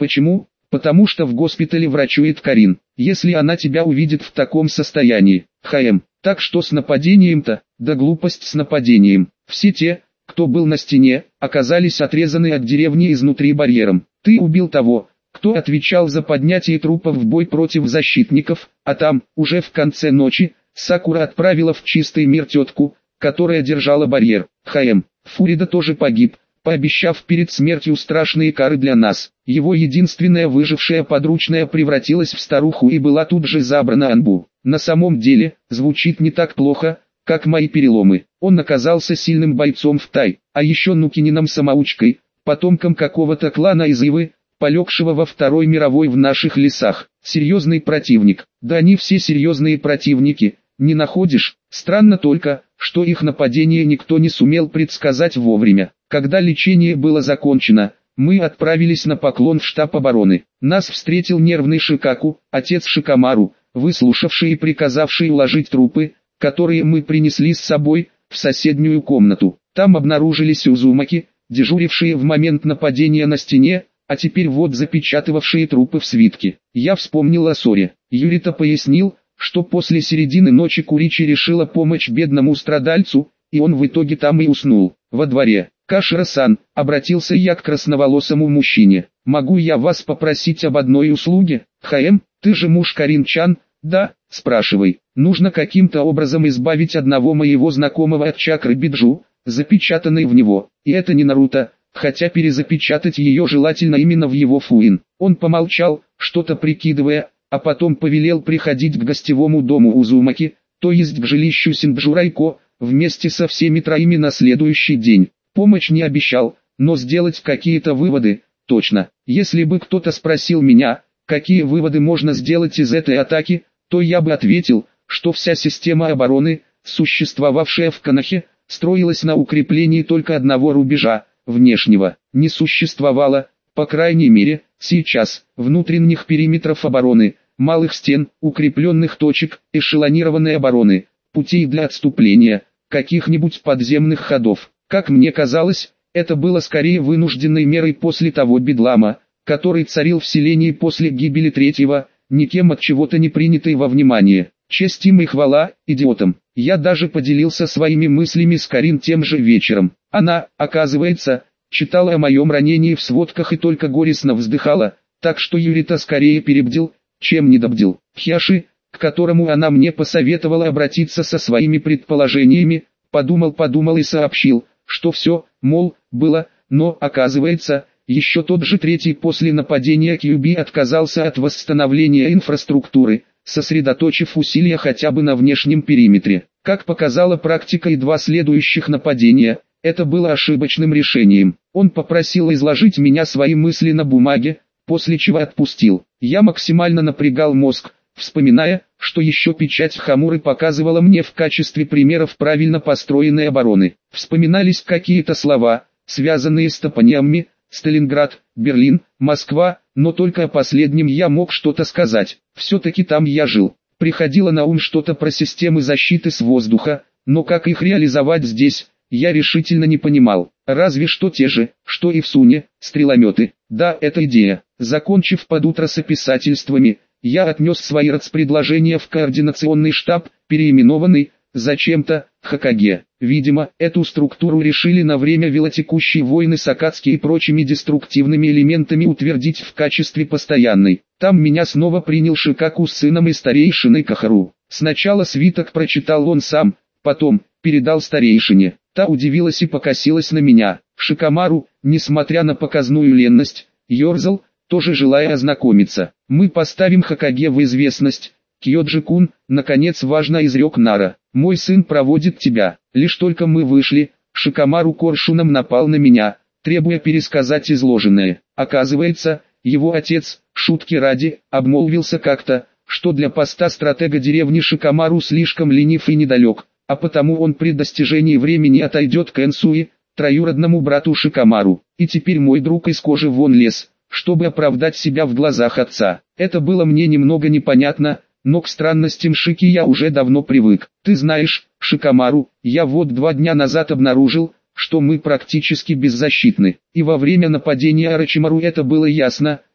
Speaker 1: Почему? Потому что в госпитале врачует Карин. Если она тебя увидит в таком состоянии, так что с нападением-то? Да глупость с нападением. Все те, кто был на стене, оказались отрезаны от деревни изнутри барьером. Ты убил того, кто отвечал за поднятие трупов в бой против защитников, а там, уже в конце ночи, Сакура отправила в чистый мир тетку, которая держала барьер. Фурида тоже погиб, пообещав перед смертью страшные кары для нас. Его единственная выжившая подручная превратилась в старуху и была тут же забрана Анбу. На самом деле, звучит не так плохо, как мои переломы. Он оказался сильным бойцом в Тай, а еще Нукинином-самоучкой, потомком какого-то клана из Ивы, полегшего во Второй мировой в наших лесах. Серьезный противник. Да они все серьезные противники, не находишь? Странно только, что их нападение никто не сумел предсказать вовремя. Когда лечение было закончено, мы отправились на поклон в штаб обороны. Нас встретил нервный Шикаку, отец Шикамару, выслушавший и приказавший уложить трупы, которые мы принесли с собой, в соседнюю комнату. Там обнаружились Узумаки, дежурившие в момент нападения на стене, а теперь вот запечатывавшие трупы в свитке. Я вспомнил о ссоре. Юрита пояснил, что после середины ночи Куричи решила помочь бедному страдальцу, и он в итоге там и уснул. Во дворе. Кашира-сан, обратился я к красноволосому мужчине. Могу я вас попросить об одной услуге? Ты же муж Карин-чан? Да, спрашивай. Нужно каким-то образом избавить одного моего знакомого от чакры Биджу, запечатанной в него. И это не Наруто, хотя перезапечатать ее желательно именно в его фуин. Он помолчал, что-то прикидывая, а потом повелел приходить к гостевому дому Узумаки, то есть к жилищу Синджурайко, вместе со всеми троими на следующий день. Помощь не обещал, но сделать какие-то выводы, точно. Если бы кто-то спросил меня, какие выводы можно сделать из этой атаки, то я бы ответил, что вся система обороны, существовавшая в Канахе, строилась на укреплении только одного рубежа, внешнего. Не существовало, по крайней мере, сейчас, внутренних периметров обороны, малых стен, укрепленных точек, эшелонированной обороны, путей для отступления, каких-нибудь подземных ходов. Как мне казалось, это было скорее вынужденной мерой после того бедлама, который царил в селении после гибели третьего, никем от чего-то не принятой во внимание. Честь им и хвала, идиотам. Я даже поделился своими мыслями с Карин тем же вечером. Она, оказывается, читала о моем ранении в сводках и только горестно вздыхала, так что Юрита скорее перебдил, чем недобдил. Хяши, к которому она мне посоветовала обратиться со своими предположениями, подумал и сообщил, что все, мол, было, но, оказывается, еще тот же третий после нападения Кьюби отказался от восстановления инфраструктуры, сосредоточив усилия хотя бы на внешнем периметре. Как показала практика и два следующих нападения, это было ошибочным решением. Он попросил изложить меня свои мысли на бумаге, после чего отпустил. Я максимально напрягал мозг, вспоминая, что еще печать Хамуры показывала мне в качестве примеров правильно построенной обороны. Вспоминались какие-то слова, связанные с топонимами, Сталинград, Берлин, Москва, но только о последнем я мог что-то сказать. Все-таки там я жил. Приходило на ум что-то про системы защиты с воздуха, но как их реализовать здесь, я решительно не понимал. Разве что те же, что и в Суне, стрелометы. Да, это идея. Закончив под утро с описательствами, я отнес свои РЦ-предложения в координационный штаб, переименованный, зачем-то, Хокаге. Видимо, эту структуру решили на время велотекущей войны с Акацки и прочими деструктивными элементами утвердить в качестве постоянной. Там меня снова принял Шикаку с сыном и старейшиной Кахару. Сначала свиток прочитал он сам, потом передал старейшине. Та удивилась и покосилась на меня. Шикамару, несмотря на показную ленность, ерзал, тоже желая ознакомиться. Мы поставим Хокаге в известность. Кьёджи-кун, наконец важно изрек Нара. Мой сын проводит тебя. Лишь только мы вышли, Шикамару коршуном напал на меня, требуя пересказать изложенное. Оказывается, его отец, шутки ради, обмолвился как-то, что для поста стратега деревни Шикамару слишком ленив и недалек, а потому он при достижении времени отойдет к Энсуи, троюродному брату Шикамару. И теперь мой друг из кожи вон лез, чтобы оправдать себя в глазах отца. Это было мне немного непонятно, но к странностям Шики я уже давно привык. Ты знаешь, Шикамару, я вот 2 дня назад обнаружил, что мы практически беззащитны. И во время нападения Орочимару это было ясно,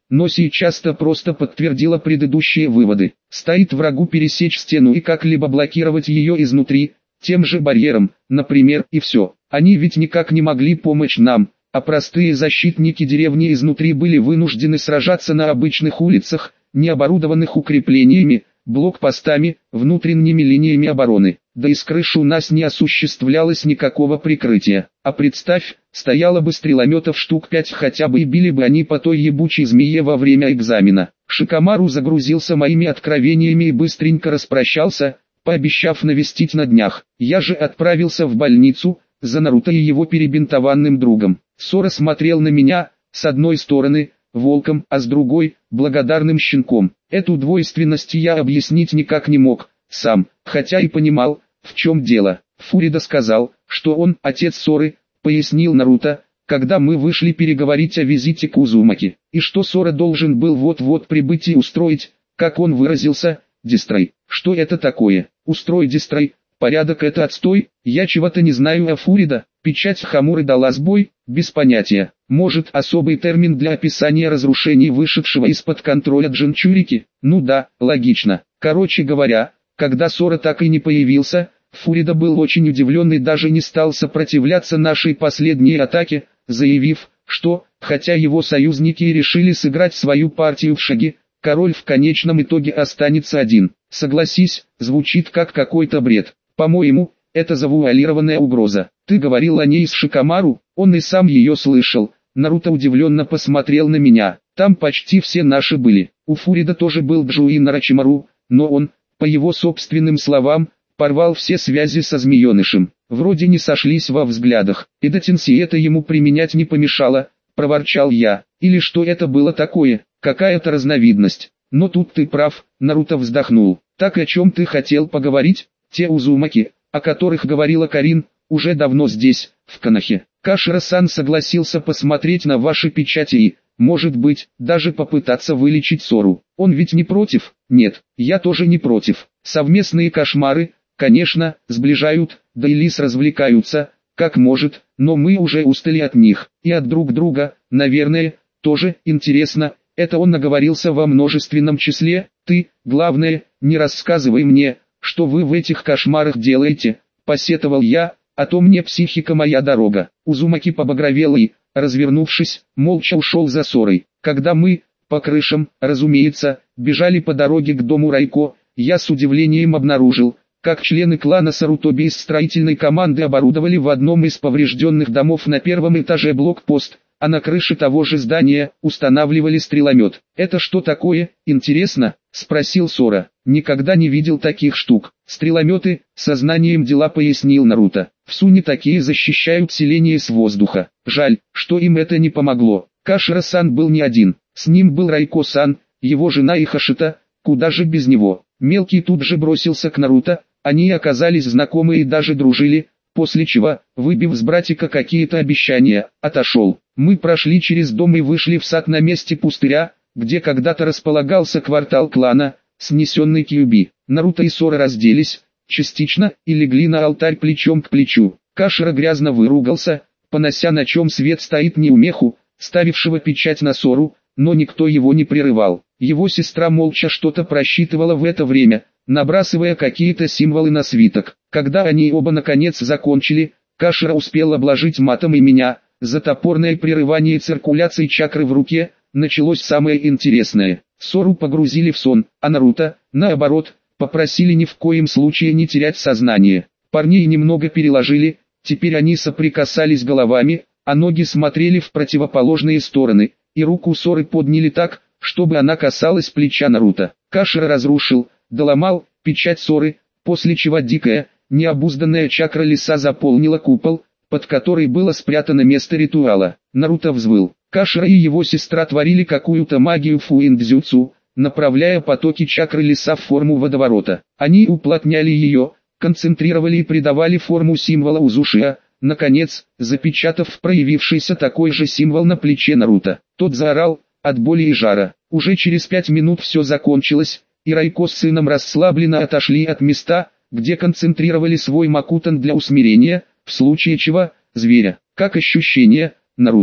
Speaker 1: но сейчас-то просто подтвердила предыдущие выводы. Стоит врагу пересечь стену и как-либо блокировать ее изнутри, тем же барьером, например, и все. Они ведь никак не могли помочь нам, а простые защитники деревни изнутри были вынуждены сражаться на обычных улицах, не оборудованных укреплениями, блокпостами, внутренними линиями обороны. Да и с крыши у нас не осуществлялось никакого прикрытия. А представь, стояло бы стрелометов штук 5 хотя бы и били бы они по той ебучей змее во время экзамена. Шикомару загрузился моими откровениями и быстренько распрощался, пообещав навестить на днях. Я же отправился в больницу, за Наруто и его перебинтованным другом. Сора смотрел на меня, с одной стороны, волком, а с другой, благодарным щенком. Эту двойственность я объяснить никак не мог, сам, хотя и понимал, в чем дело. Фурида сказал, что он, отец Соры, пояснил Наруто, когда мы вышли переговорить о визите к Узумаки, и что Сора должен был вот-вот прибыть и устроить, как он выразился, дестрой. Что это такое? Устрой дестрой. Порядок это отстой, я чего-то не знаю о Фурида. Печать Хамуры дала сбой, без понятия. Может, особый термин для описания разрушений вышедшего из-под контроля Джинчурики? Ну да, логично. Короче говоря, когда Сора так и не появился, Фурида был очень удивлен и даже не стал сопротивляться нашей последней атаке, заявив, что, хотя его союзники и решили сыграть свою партию в шаги, король в конечном итоге останется один. Согласись, звучит как какой-то бред. По-моему, это завуалированная угроза. Ты говорил о ней с Шикомару, он и сам ее слышал. Наруто удивленно посмотрел на меня. Там почти все наши были. У Фурида тоже был Джуин Орочимару, но он, по его собственным словам, порвал все связи со змеенышем. Вроде не сошлись во взглядах. И до Тенси это ему применять не помешало, проворчал я. Или что это было такое, какая-то разновидность. Но тут ты прав, Наруто вздохнул. Так о чем ты хотел поговорить? Те Узумаки, о которых говорила Карин, уже давно здесь, в Конохе. Кашира-сан согласился посмотреть на ваши печати и, может быть, даже попытаться вылечить Сору. Он ведь не против? Нет, я тоже не против. Совместные кошмары, конечно, сближают, да и Лис развлекаются, как может, но мы уже устали от них, и от друг друга, наверное, тоже интересно. Это он наговорился во множественном числе. Ты, главное, не рассказывай мне, что вы в этих кошмарах делаете, посетовал я, а то мне психика моя дорога. Узумаки побагровел и, развернувшись, молча ушел за Сорой. Когда мы, по крышам, разумеется, бежали по дороге к дому Райко, я с удивлением обнаружил, как члены клана Сарутоби из строительной команды оборудовали в одном из поврежденных домов на первом этаже блокпост, а на крыше того же здания устанавливали стреломет. «Это что такое, интересно?» – спросил Сора. «Никогда не видел таких штук. Стрелометы, сознанием дела пояснил Наруто. В Суне такие защищают селение с воздуха. Жаль, что им это не помогло. Кашира-сан был не один. С ним был Райко-сан, его жена и Хашита, куда же без него». Мелкий тут же бросился к Наруто, они оказались знакомы и даже дружили, после чего, выбив с братика какие-то обещания, отошел. Мы прошли через дом и вышли в сад на месте пустыря, где когда-то располагался квартал клана, снесенный Кьюби. Наруто и Сора разделись, частично, и легли на алтарь плечом к плечу. Кашира грязно выругался, понося на чем свет стоит неумеху, ставившего печать на Сору, но никто его не прерывал. Его сестра молча что-то просчитывала в это время, набрасывая какие-то символы на свиток. Когда они оба наконец закончили, Кашира успел обложить матом и меня. За топорное прерывание циркуляции чакры в руке, началось самое интересное. Сору погрузили в сон, а Наруто, наоборот, попросили ни в коем случае не терять сознание. Парней немного переложили, теперь они соприкасались головами, а ноги смотрели в противоположные стороны, и руку Соры подняли так, чтобы она касалась плеча Наруто. Кашира разрушил, доломал, печать Соры, после чего дикая, необузданная чакра леса заполнила купол, под которой было спрятано место ритуала. Наруто взвыл. Кашира и его сестра творили какую-то магию фуиндзюцу, направляя потоки чакры леса в форму водоворота. Они уплотняли ее, концентрировали и придавали форму символа Узушия, наконец, запечатав проявившийся такой же символ на плече Наруто. Тот заорал, от боли и жара. Уже через 5 минут все закончилось, и Райко с сыном расслабленно отошли от места, где концентрировали свой макутан для усмирения, в случае чего, зверя. «Как ощущение, Наруто?» –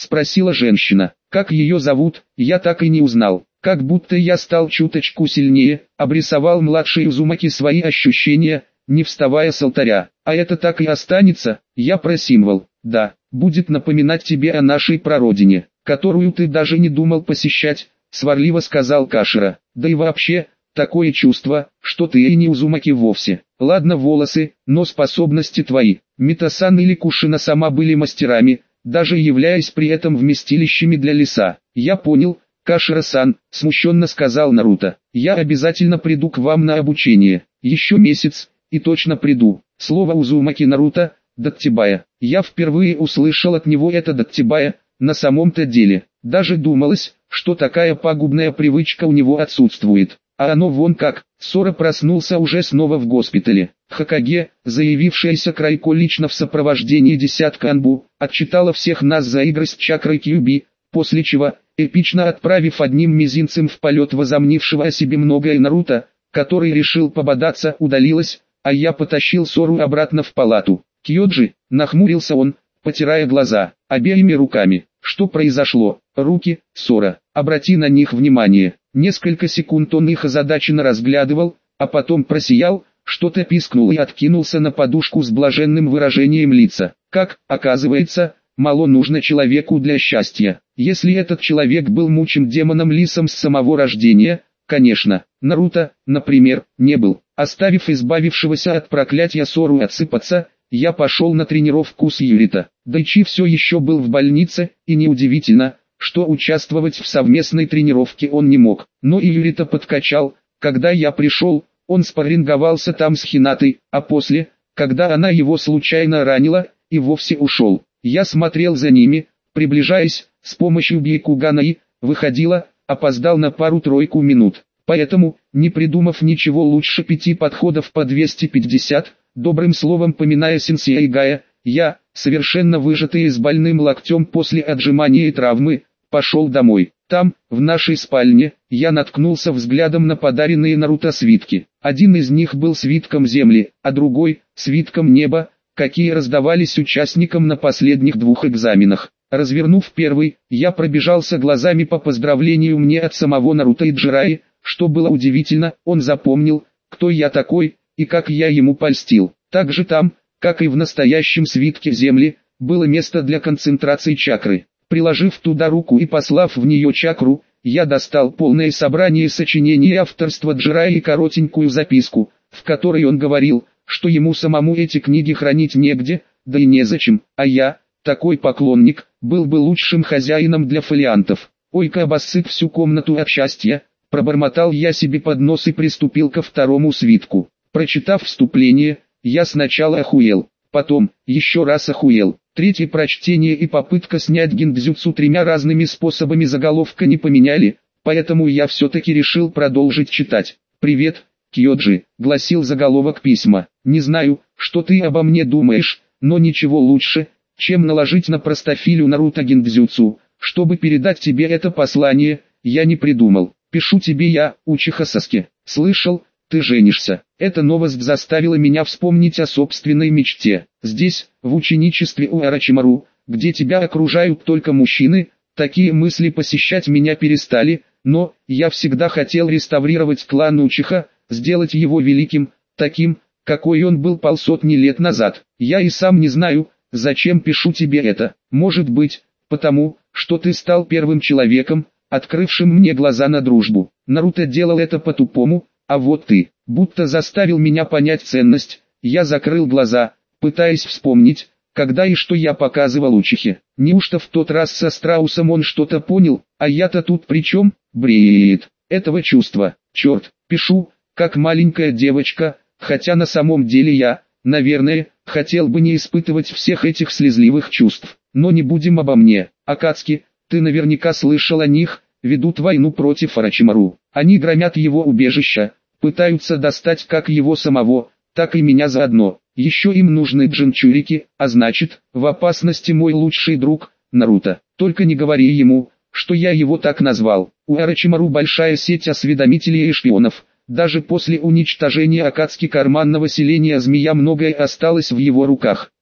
Speaker 1: спросила женщина. Как ее зовут, я так и не узнал. Как будто я стал чуточку сильнее, обрисовал младший Узумаки свои ощущения, не вставая с алтаря. А это так и останется, я про символ. Да, будет напоминать тебе о нашей прародине, которую ты даже не думал посещать, сварливо сказал Кашира. Да и вообще, такое чувство, что ты и не Узумаки вовсе. Ладно волосы, но способности твои. Митасан или Кушина сама были мастерами, даже являясь при этом вместилищами для леса. Я понял, Кашира-сан, смущенно сказал Наруто. Я обязательно приду к вам на обучение. Еще месяц, и точно приду. Слово Узумаки Наруто, Даттибая. Я впервые услышал от него это Даттибая, на самом-то деле. Даже думалось, что такая пагубная привычка у него отсутствует. А оно вон как. Сора проснулся уже снова в госпитале. Хокаге, заявившаяся к Райко лично в сопровождении десятка анбу, отчитала всех нас за игры с чакрой Кьюби, после чего, эпично отправив одним мизинцем в полет возомнившего о себе многое Наруто, который решил пободаться, удалилась, а я потащил Сору обратно в палату. Кьёджи, нахмурился он, потирая глаза, обеими руками. Что произошло? Руки, Сора, обрати на них внимание. Несколько секунд он их озадаченно разглядывал, а потом просиял, что-то пискнул и откинулся на подушку с блаженным выражением лица. Как, оказывается, мало нужно человеку для счастья. Если этот человек был мучим демоном-лисом с самого рождения, конечно, Наруто, например, не был. Оставив избавившегося от проклятия Сору отсыпаться, я пошел на тренировку с Юрита. Дайчи все еще был в больнице, и неудивительно, что участвовать в совместной тренировке он не мог. Но и Юрита подкачал. Когда я пришел, он спарринговался там с Хинатой, а после, когда она его случайно ранила, и вовсе ушел. Я смотрел за ними, приближаясь, с помощью Бейкугана и, выходила, опоздал на пару-тройку минут. Поэтому, не придумав ничего лучше 5 подходов по 250, добрым словом поминая сенсея Гая, я, совершенно выжатый и с больным локтем после отжимания и травмы, пошел домой. Там, в нашей спальне, я наткнулся взглядом на подаренные Наруто свитки. Один из них был свитком земли, а другой – свитком неба, какие раздавались участникам на последних 2 экзаменах. Развернув первый, я пробежался глазами по поздравлению мне от самого Наруто и Джираи. Что было удивительно, он запомнил, кто я такой, и как я ему польстил. Также там, как и в настоящем свитке земли, было место для концентрации чакры. Приложив туда руку и послав в нее чакру, я достал полное собрание сочинений авторства Джираи и коротенькую записку, в которой он говорил, что ему самому эти книги хранить негде, да и незачем, а я, такой поклонник, был бы лучшим хозяином для фолиантов. Ой-ка обоссыт всю комнату от счастья. Пробормотал я себе под нос и приступил ко второму свитку. Прочитав вступление, я сначала охуел, потом, еще раз охуел. Третье прочтение и попытка снять гиндзюцу 3 разными способами заголовка не поменяли, поэтому я все-таки решил продолжить читать. «Привет, Кьёджи», — гласил заголовок письма. «Не знаю, что ты обо мне думаешь, но ничего лучше, чем наложить на простофилю Наруто гиндзюцу, чтобы передать тебе это послание, я не придумал. Пишу тебе я, Учиха Саске. Слышал, ты женишься. Эта новость заставила меня вспомнить о собственной мечте. Здесь, в ученичестве у Орочимару, где тебя окружают только мужчины, такие мысли посещать меня перестали, но я всегда хотел реставрировать клан Учиха, сделать его великим, таким, какой он был полсотни лет назад. Я и сам не знаю, зачем пишу тебе это. Может быть, потому, что ты стал первым человеком, открывшим мне глаза на дружбу. Наруто делал это по-тупому, а вот ты, будто заставил меня понять ценность. Я закрыл глаза, пытаясь вспомнить, когда и что я показывал Учихе. Неужто в тот раз со страусом он что-то понял, а я-то тут при чем? Бред. Этого чувства. Черт, пишу, как маленькая девочка, хотя на самом деле я, наверное, хотел бы не испытывать всех этих слезливых чувств. Но не будем обо мне. Акацки, ты наверняка слышал о них, ведут войну против Орочимару. Они громят его убежища, пытаются достать как его самого, так и меня заодно. Еще им нужны джинчурики, а значит, в опасности мой лучший друг, Наруто. Только не говори ему, что я его так назвал. У Орочимару большая сеть осведомителей и шпионов. Даже после уничтожения Акацки карманного селения змея многое осталось в его руках.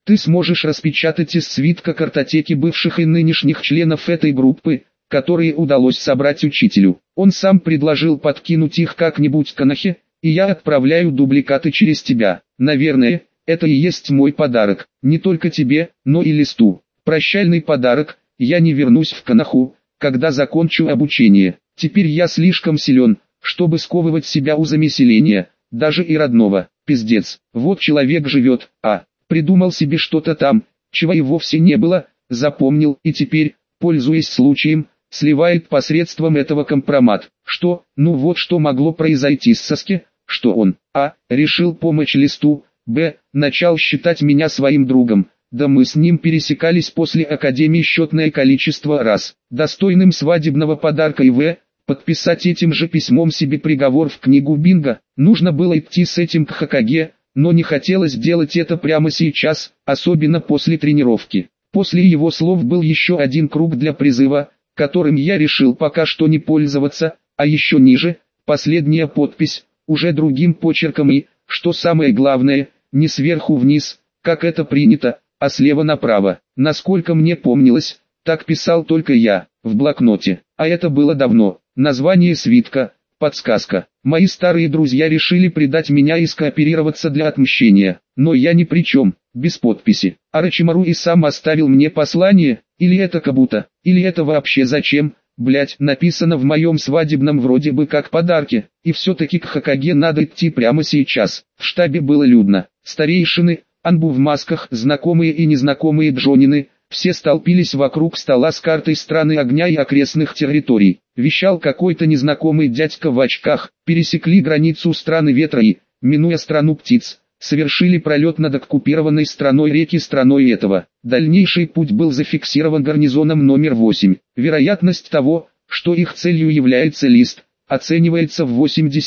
Speaker 1: Ты сможешь распечатать из свитка картотеки бывших и нынешних членов этой группы, которые удалось собрать учителю. Он сам предложил подкинуть их как-нибудь Конохе, и я отправляю дубликаты через тебя. Наверное, это и есть мой подарок, не только тебе, но и Листу. Прощальный подарок. Я не вернусь в Коноху, когда закончу обучение. Теперь я слишком силен, чтобы сковывать себя узами селения, даже и родного. Пиздец. Вот человек живет, придумал себе что-то там, чего и вовсе не было, запомнил и теперь, пользуясь случаем, сливает посредством этого компромат. Что, ну вот что могло произойти с Саски, что он, решил помочь Листу, начал считать меня своим другом. Да мы с ним пересекались после академии счетное количество раз. Достойным свадебного подарка и подписать этим же письмом себе приговор в книгу Бинго. Нужно было идти с этим к Хокаге, но не хотелось делать это прямо сейчас, особенно после тренировки. После его слов был еще один круг для призыва, которым я решил пока что не пользоваться, а еще ниже, последняя подпись, уже другим почерком и, что самое главное, не сверху вниз, как это принято, а слева направо. Насколько мне помнилось, так писал только я, в блокноте, а это было давно. Название свитка, подсказка. Мои старые друзья решили предать меня и скооперироваться для отмщения, но я ни при чем, без подписи. Орочимару и сам оставил мне послание, или это Кабуто, или это вообще зачем, написано в моем свадебном вроде бы как подарки, и все-таки к Хокаге надо идти прямо сейчас. В штабе было людно, старейшины, Анбу в масках, знакомые и незнакомые джонины, все столпились вокруг стола с картой страны огня и окрестных территорий. Вещал какой-то незнакомый дядька в очках, пересекли границу страны ветра и, минуя страну птиц, совершили пролет над оккупированной страной реки страной этого. Дальнейший путь был зафиксирован гарнизоном номер 8. Вероятность того, что их целью является Лист, оценивается в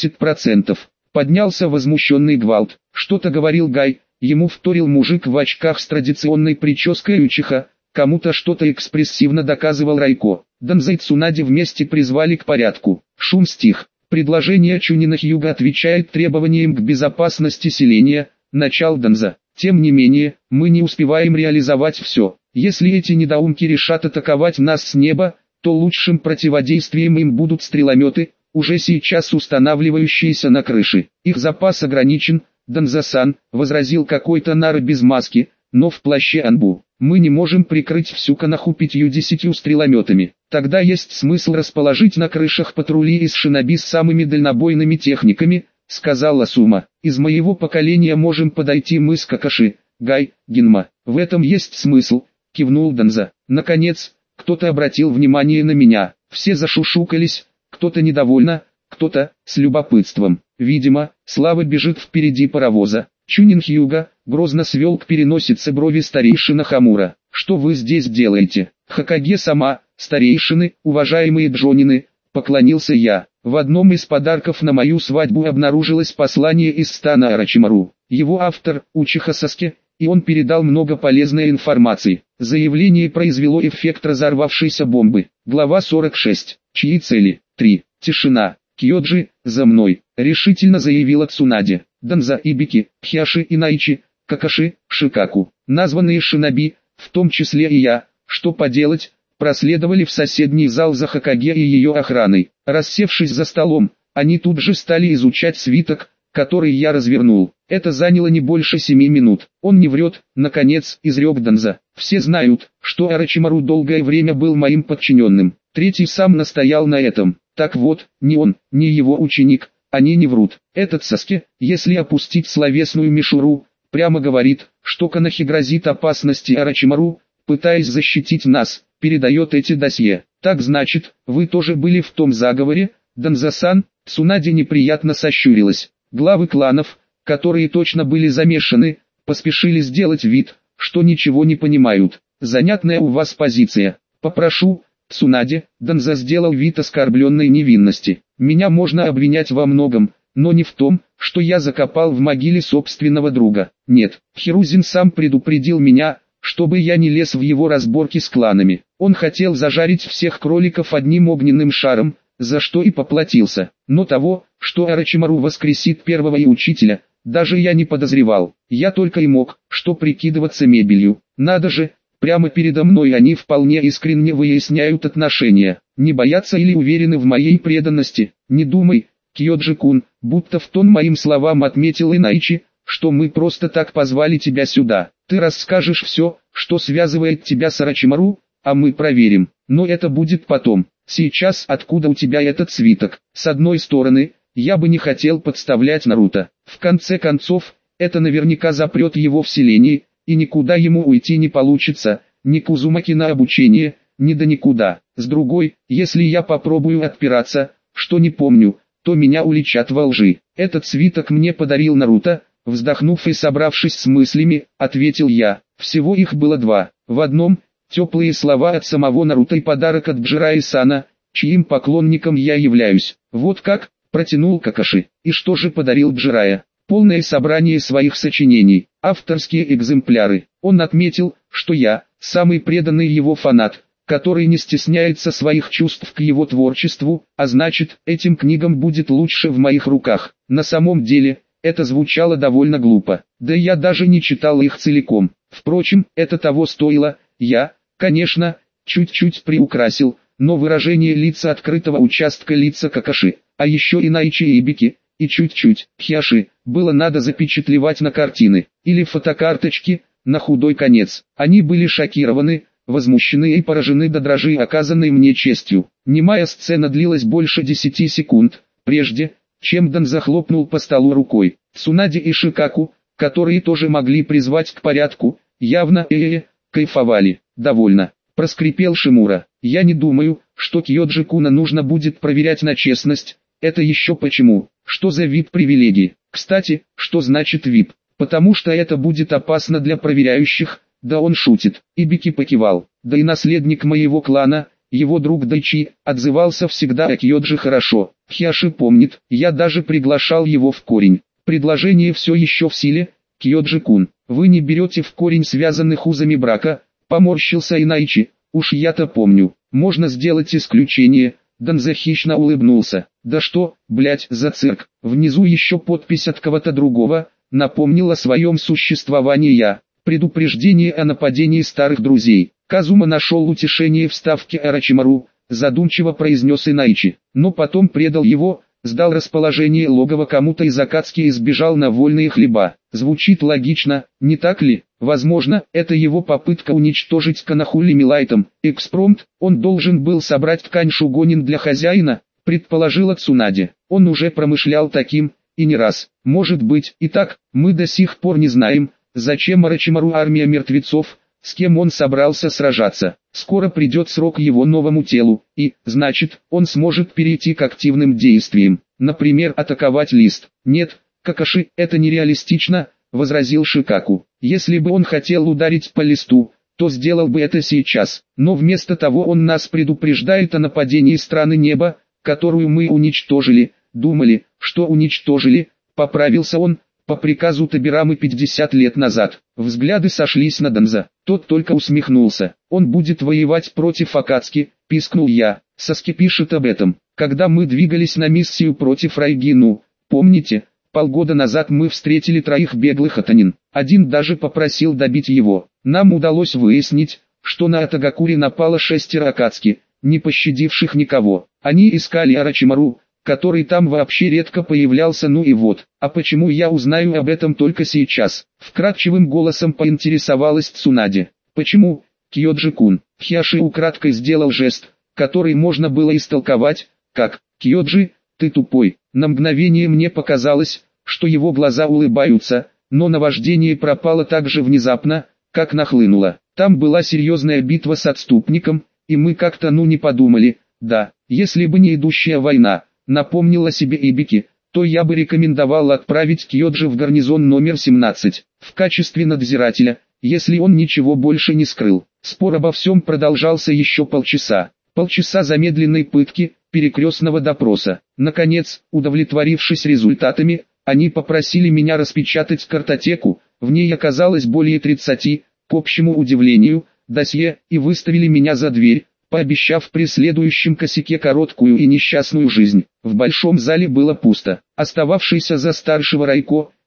Speaker 1: 80%. Поднялся возмущенный гвалт. Что-то говорил Гай. Ему вторил мужик в очках с традиционной прической Учиха, кому-то что-то экспрессивно доказывал Райко. Данза и Цунади вместе призвали к порядку. Шум стих. Предложение Чунина Хьюга отвечает требованиям к безопасности селения, начал Данза. Тем не менее, мы не успеваем реализовать все. Если эти недоумки решат атаковать нас с неба, то лучшим противодействием им будут стрелометы, уже сейчас устанавливающиеся на крыше. Их запас ограничен. Данзасан, возразил какой-то Нара без маски, но в плаще Анбу. Мы не можем прикрыть всю Коноху 5-10 стрелометами. Тогда есть смысл расположить на крышах патрули из шиноби с самыми дальнобойными техниками, сказала Сума. Из моего поколения можем подойти мы с Какаши, Гай, Гинма. В этом есть смысл, кивнул Данза. Наконец, кто-то обратил внимание на меня. Все зашушукались, кто-то недовольно, кто-то с любопытством. Видимо, Слава бежит впереди паровоза. Чунин Хьюга грозно свел к переносице брови старейшина Хамура. Что вы здесь делаете? Хокаге сама, старейшины, уважаемые джонины, поклонился я. В одном из подарков на мою свадьбу обнаружилось послание из стана Орочимару. Его автор Учиха Саске, и он передал много полезной информации. Заявление произвело эффект разорвавшейся бомбы. Глава 46. Чьи цели? 3. Тишина. Кьёджи, за мной, решительно заявила Цунади. Данза и Бики, Хяши и Найчи, Какаши, Шикаку, названные шиноби, в том числе и я, что поделать, проследовали в соседний зал за Хокаге и ее охраной. Рассевшись за столом, они тут же стали изучать свиток, который я развернул. Это заняло не больше 7 минут. Он не врет, наконец, изрек Данза. Все знают, что Орочимару долгое время был моим подчиненным. Третий сам настоял на этом. Так вот, ни он, ни его ученик, они не врут. Этот Саске, если опустить словесную мишуру, прямо говорит, что Конохе грозит опасности Орочимару, пытаясь защитить нас, передает эти досье. Так значит, вы тоже были в том заговоре, Данзасан? Цунади неприятно сощурилась. Главы кланов, которые точно были замешаны, поспешили сделать вид, что ничего не понимают. Занятная у вас позиция. Попрошу, Цунади, Данза сделал вид оскорбленной невинности. Меня можно обвинять во многом, но не в том, что я закопал в могиле собственного друга. Нет, Хирузин сам предупредил меня, чтобы я не лез в его разборки с кланами. Он хотел зажарить всех кроликов одним огненным шаром, за что и поплатился. Но того, что Орочимару воскресит первого и учителя, даже я не подозревал. Я только и мог, что прикидываться мебелью. Надо же, прямо передо мной они вполне искренне выясняют отношения. Не боятся или уверены в моей преданности. Не думай, Кьёджи-кун, будто в тон моим словам отметил Инайчи, что мы просто так позвали тебя сюда. Ты расскажешь все, что связывает тебя с Орочимару, а мы проверим. Но это будет потом. Сейчас откуда у тебя этот свиток? С одной стороны, я бы не хотел подставлять Наруто. В конце концов, это наверняка запрет его в селении, и никуда ему уйти не получится, ни к Узумаки на обучение, ни до никуда. С другой, если я попробую отпираться, что не помню, то меня уличат во лжи. Этот свиток мне подарил Наруто, вздохнув и собравшись с мыслями, ответил я. Всего их было 2. В одном – теплые слова от самого Наруто и подарок от Джирайи-сана, чьим поклонником я являюсь. Вот как, протянул Какаши. И что же подарил Джирайя? Полное собрание своих сочинений, авторские экземпляры. Он отметил, что я – самый преданный его фанат, который не стесняется своих чувств к его творчеству, а значит, этим книгам будет лучше в моих руках. На самом деле, это звучало довольно глупо, да я даже не читал их целиком. Впрочем, это того стоило. Я, конечно, чуть-чуть приукрасил, но выражение лица открытого участка лица Какаши, а еще и Инайчи и Ибики, и чуть-чуть Хиаши, было надо запечатлевать на картины, или фотокарточки, на худой конец. Они были шокированы, возмущены и поражены до дрожи оказанной мне честью. Немая сцена длилась больше 10 секунд, прежде, чем Дан захлопнул по столу рукой. Цунаде и Шикаку, которые тоже могли призвать к порядку, явно кайфовали. Довольно, проскрипел Шимура. Я не думаю, что Кьёджи-куна нужно будет проверять на честность. Это еще почему? Что за VIP-привилегии? Кстати, что значит VIP? Потому что это будет опасно для проверяющих. Да он шутит. Ибики покивал. Да и наследник моего клана, его друг Дайчи, отзывался всегда о Кьёджи хорошо. Хиаши помнит, я даже приглашал его в корень. Предложение все еще в силе, Кьёджи-кун. Вы не берете в корень связанных узами брака, поморщился Инайчи. Уж я-то помню. Можно сделать исключение. Данза хищно улыбнулся. Да что, блять, за цирк. Внизу еще подпись от кого-то другого, напомнил о своем существовании я. Предупреждение о нападении старых друзей. Казума нашел утешение в ставке Орочимару, задумчиво произнес Инайчи, но потом предал его, сдал расположение логова кому-то из Акацки и сбежал на вольные хлеба. Звучит логично, не так ли? Возможно, это его попытка уничтожить Канахули Милайтом. Экспромт, он должен был собрать ткань шугонин для хозяина, предположила Цунаде. Он уже промышлял таким, и не раз. Может быть, и так, мы до сих пор не знаем, зачем Орочимару армия мертвецов, с кем он собрался сражаться. Скоро придет срок его новому телу, и, значит, он сможет перейти к активным действиям. Например, атаковать лист. Нет, Какаши, это нереалистично, возразил Шикаку. Если бы он хотел ударить по листу, то сделал бы это сейчас. Но вместо того он нас предупреждает о нападении страны неба, которую мы уничтожили. Думали, что уничтожили, поправился он, по приказу Табирамы 50 лет назад. Взгляды сошлись на Данза. Тот только усмехнулся. Он будет воевать против Акацки, пискнул я. Саски пишет об этом. Когда мы двигались на миссию против Райгину, помните, полгода назад мы встретили 3 беглых атанин. Один даже попросил добить его. Нам удалось выяснить, что на Атагакури напало 6 Акацки, не пощадивших никого. Они искали Орочимару, который там вообще редко появлялся. Ну и вот, а почему я узнаю об этом только сейчас? Вкрадчивым голосом поинтересовалась Цунаде. Почему, Кьёджи-кун? Хиаши украдкой сделал жест, который можно было истолковать, как «Кьёджи, ты тупой». На мгновение мне показалось, что его глаза улыбаются, но наваждение пропало так же внезапно, как нахлынуло. Там была серьезная битва с отступником, и мы как-то не подумали, да, если бы не идущая война, напомнила себе Ибики, то я бы рекомендовал отправить Кьёджи в гарнизон номер 17, в качестве надзирателя, если он ничего больше не скрыл. Спор обо всем продолжался еще полчаса. Полчаса замедленной пытки, перекрестного допроса. Наконец, удовлетворившись результатами, они попросили меня распечатать картотеку, в ней оказалось более 30, к общему удивлению, досье, и выставили меня за дверь, пообещав при следующем косяке короткую и несчастную жизнь. В большом зале было пусто. Остававшийся за старшего Райко,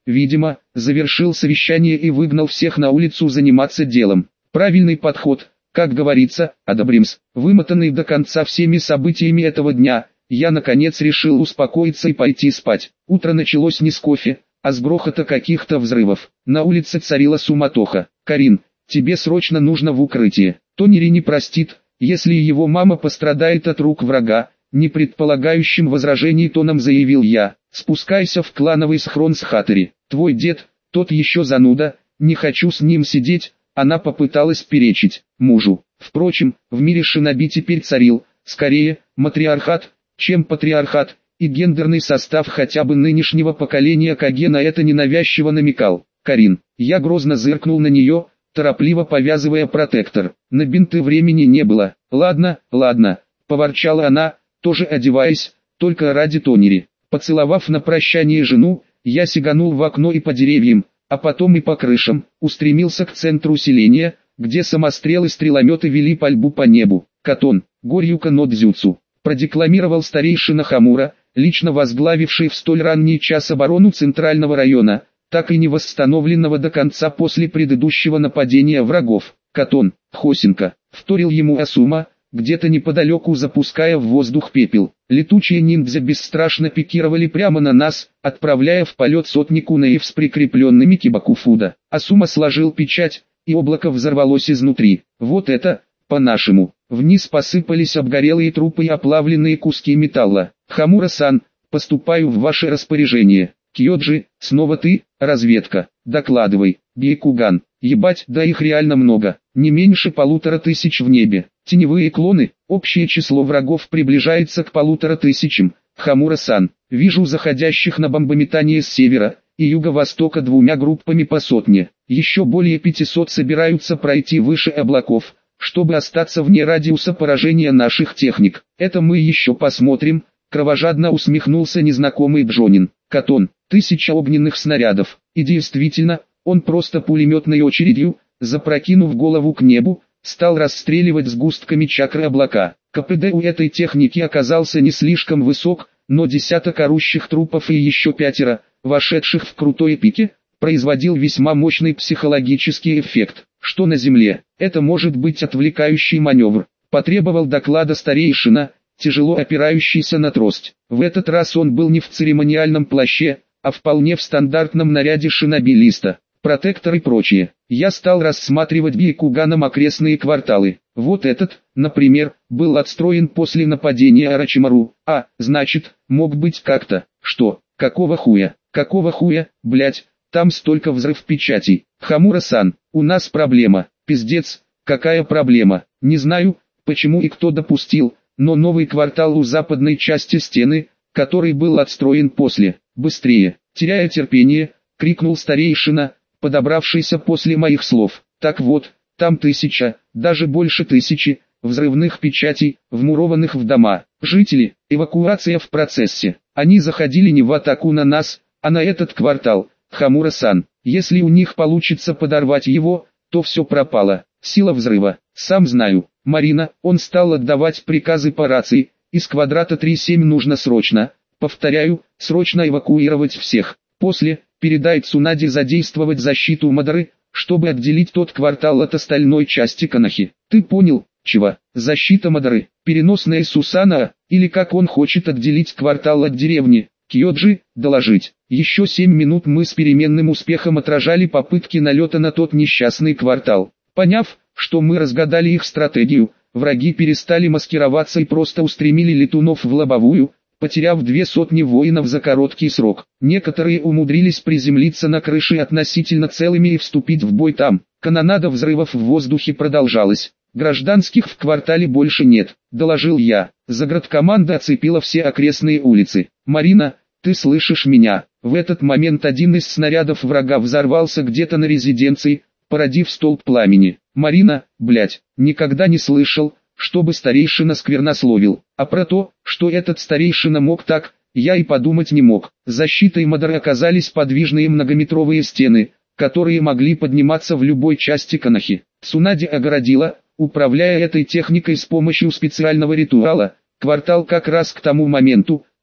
Speaker 1: видимо, завершил совещание и выгнал всех на улицу заниматься делом. Правильный подход, как говорится, одобримс. Вымотанный до конца всеми событиями этого дня, я наконец решил успокоиться и пойти спать. Утро началось не с кофе, а с грохота каких-то взрывов. На улице царила суматоха. «Карин, тебе срочно нужно в укрытие. Тонери не простит, если его мама пострадает от рук врага», не предполагающим возражений тоном заявил я. «Спускайся в клановый схрон с Хаттери. Твой дед, тот еще зануда, не хочу с ним сидеть». Она попыталась перечить мужу. Впрочем, в мире шиноби теперь царил, скорее, матриархат, чем патриархат, и гендерный состав хотя бы нынешнего поколения Каге на это ненавязчиво намекал. «Карин», я грозно зыркнул на нее, торопливо повязывая протектор. На бинты времени не было. «Ладно, ладно», поворчала она, тоже одеваясь, только ради Тонери. Поцеловав на прощание жену, я сиганул в окно и по деревьям, а потом и по крышам, устремился к центру селения, где самострелы и стрелометы вели пальбу по небу. «Катон, горюка но дзюцу», продекламировал старейшина Хамура, лично возглавивший в столь ранний час оборону центрального района, так и не восстановленного до конца после предыдущего нападения врагов. «Катон, Хосинка», вторил ему Асума, где-то неподалеку запуская в воздух пепел. Летучие ниндзя бесстрашно пикировали прямо на нас, отправляя в полет сотни кунеев с прикрепленными кибакуфуда. Асума сложил печать, и облако взорвалось изнутри. «Вот это, по-нашему». Вниз посыпались обгорелые трупы и оплавленные куски металла. «Хамура-сан, поступаю в ваше распоряжение». «Кьёджи, снова ты, разведка, докладывай». «Бейкуган, ебать, да их реально много, не меньше 1500 в небе». «Теневые клоны, общее число врагов приближается к 1500. Хамура-сан, вижу заходящих на бомбометание с севера и юго-востока двумя группами по сотне. Еще более 500 собираются пройти выше облаков, чтобы остаться вне радиуса поражения наших техник. Это мы еще посмотрим», кровожадно усмехнулся незнакомый Джонин. «Катон, 1000 огненных снарядов». И действительно, он просто пулеметной очередью, запрокинув голову к небу, стал расстреливать сгустками чакры облака. КПД у этой техники оказался не слишком высок, но десяток орущих трупов и еще 5, вошедших в крутой пике, производил весьма мощный психологический эффект. «Что на земле? Это может быть отвлекающий маневр», потребовал доклада старейшина, тяжело опирающийся на трость. В этот раз он был не в церемониальном плаще, а вполне в стандартном наряде шинобилиста. Протектор и прочее. Я стал рассматривать Бейкуганом окрестные кварталы. Вот этот, например, был отстроен после нападения Орочимару. Значит, мог быть как-то. Что? Какого хуя? Какого хуя, блять? Там столько взрыв печатей. Хамура-сан, у нас проблема. Пиздец, какая проблема? Не знаю, почему и кто допустил, но новый квартал у западной части стены, который был отстроен после. Быстрее, теряя терпение, крикнул старейшина, подобравшийся после моих слов. Так вот, там 1000, даже больше 1000, взрывных печатей, вмурованных в дома. Жители, эвакуация в процессе. Они заходили не в атаку на нас, а на этот квартал. Хамура-сан, если у них получится подорвать его, то все пропало. Сила взрыва, сам знаю. Марина, он стал отдавать приказы по рации. Из квадрата 3-7 нужно срочно, повторяю, срочно эвакуировать всех. После, передай Цунаде задействовать защиту Мадары, чтобы отделить тот квартал от остальной части Канахи. Ты понял, чего? Защита Мадары, переносная Сусана, или как он хочет отделить квартал от деревни. Кьёджи, доложить. Еще 7 минут мы с переменным успехом отражали попытки налета на тот несчастный квартал. Поняв, что мы разгадали их стратегию, враги перестали маскироваться и просто устремили летунов в лобовую, потеряв 200 воинов за короткий срок. Некоторые умудрились приземлиться на крыше относительно целыми и вступить в бой там. Канонада взрывов в воздухе продолжалась. «Гражданских в квартале больше нет», — доложил я. Заградкоманда оцепила все окрестные улицы. «Марина, ты слышишь меня?» В этот момент один из снарядов врага взорвался где-то на резиденции, породив столб пламени. «Марина, блять, никогда не слышал, чтобы старейшина сквернословил. А про то, что этот старейшина мог так, я и подумать не мог. Защитой Мадары оказались подвижные многометровые стены, которые могли подниматься в любой части Канахи. Цунаде огородила, управляя этой техникой с помощью специального ритуала, квартал как раз к тому моменту,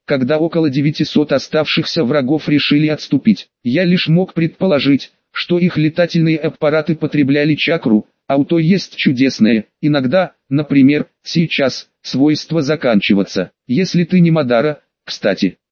Speaker 1: когда около 900 оставшихся врагов решили отступить. Я лишь мог предположить, что их летательные аппараты потребляли чакру, а у той есть чудесное, иногда, например, сейчас, свойство заканчиваться. Если ты не Мадара, кстати.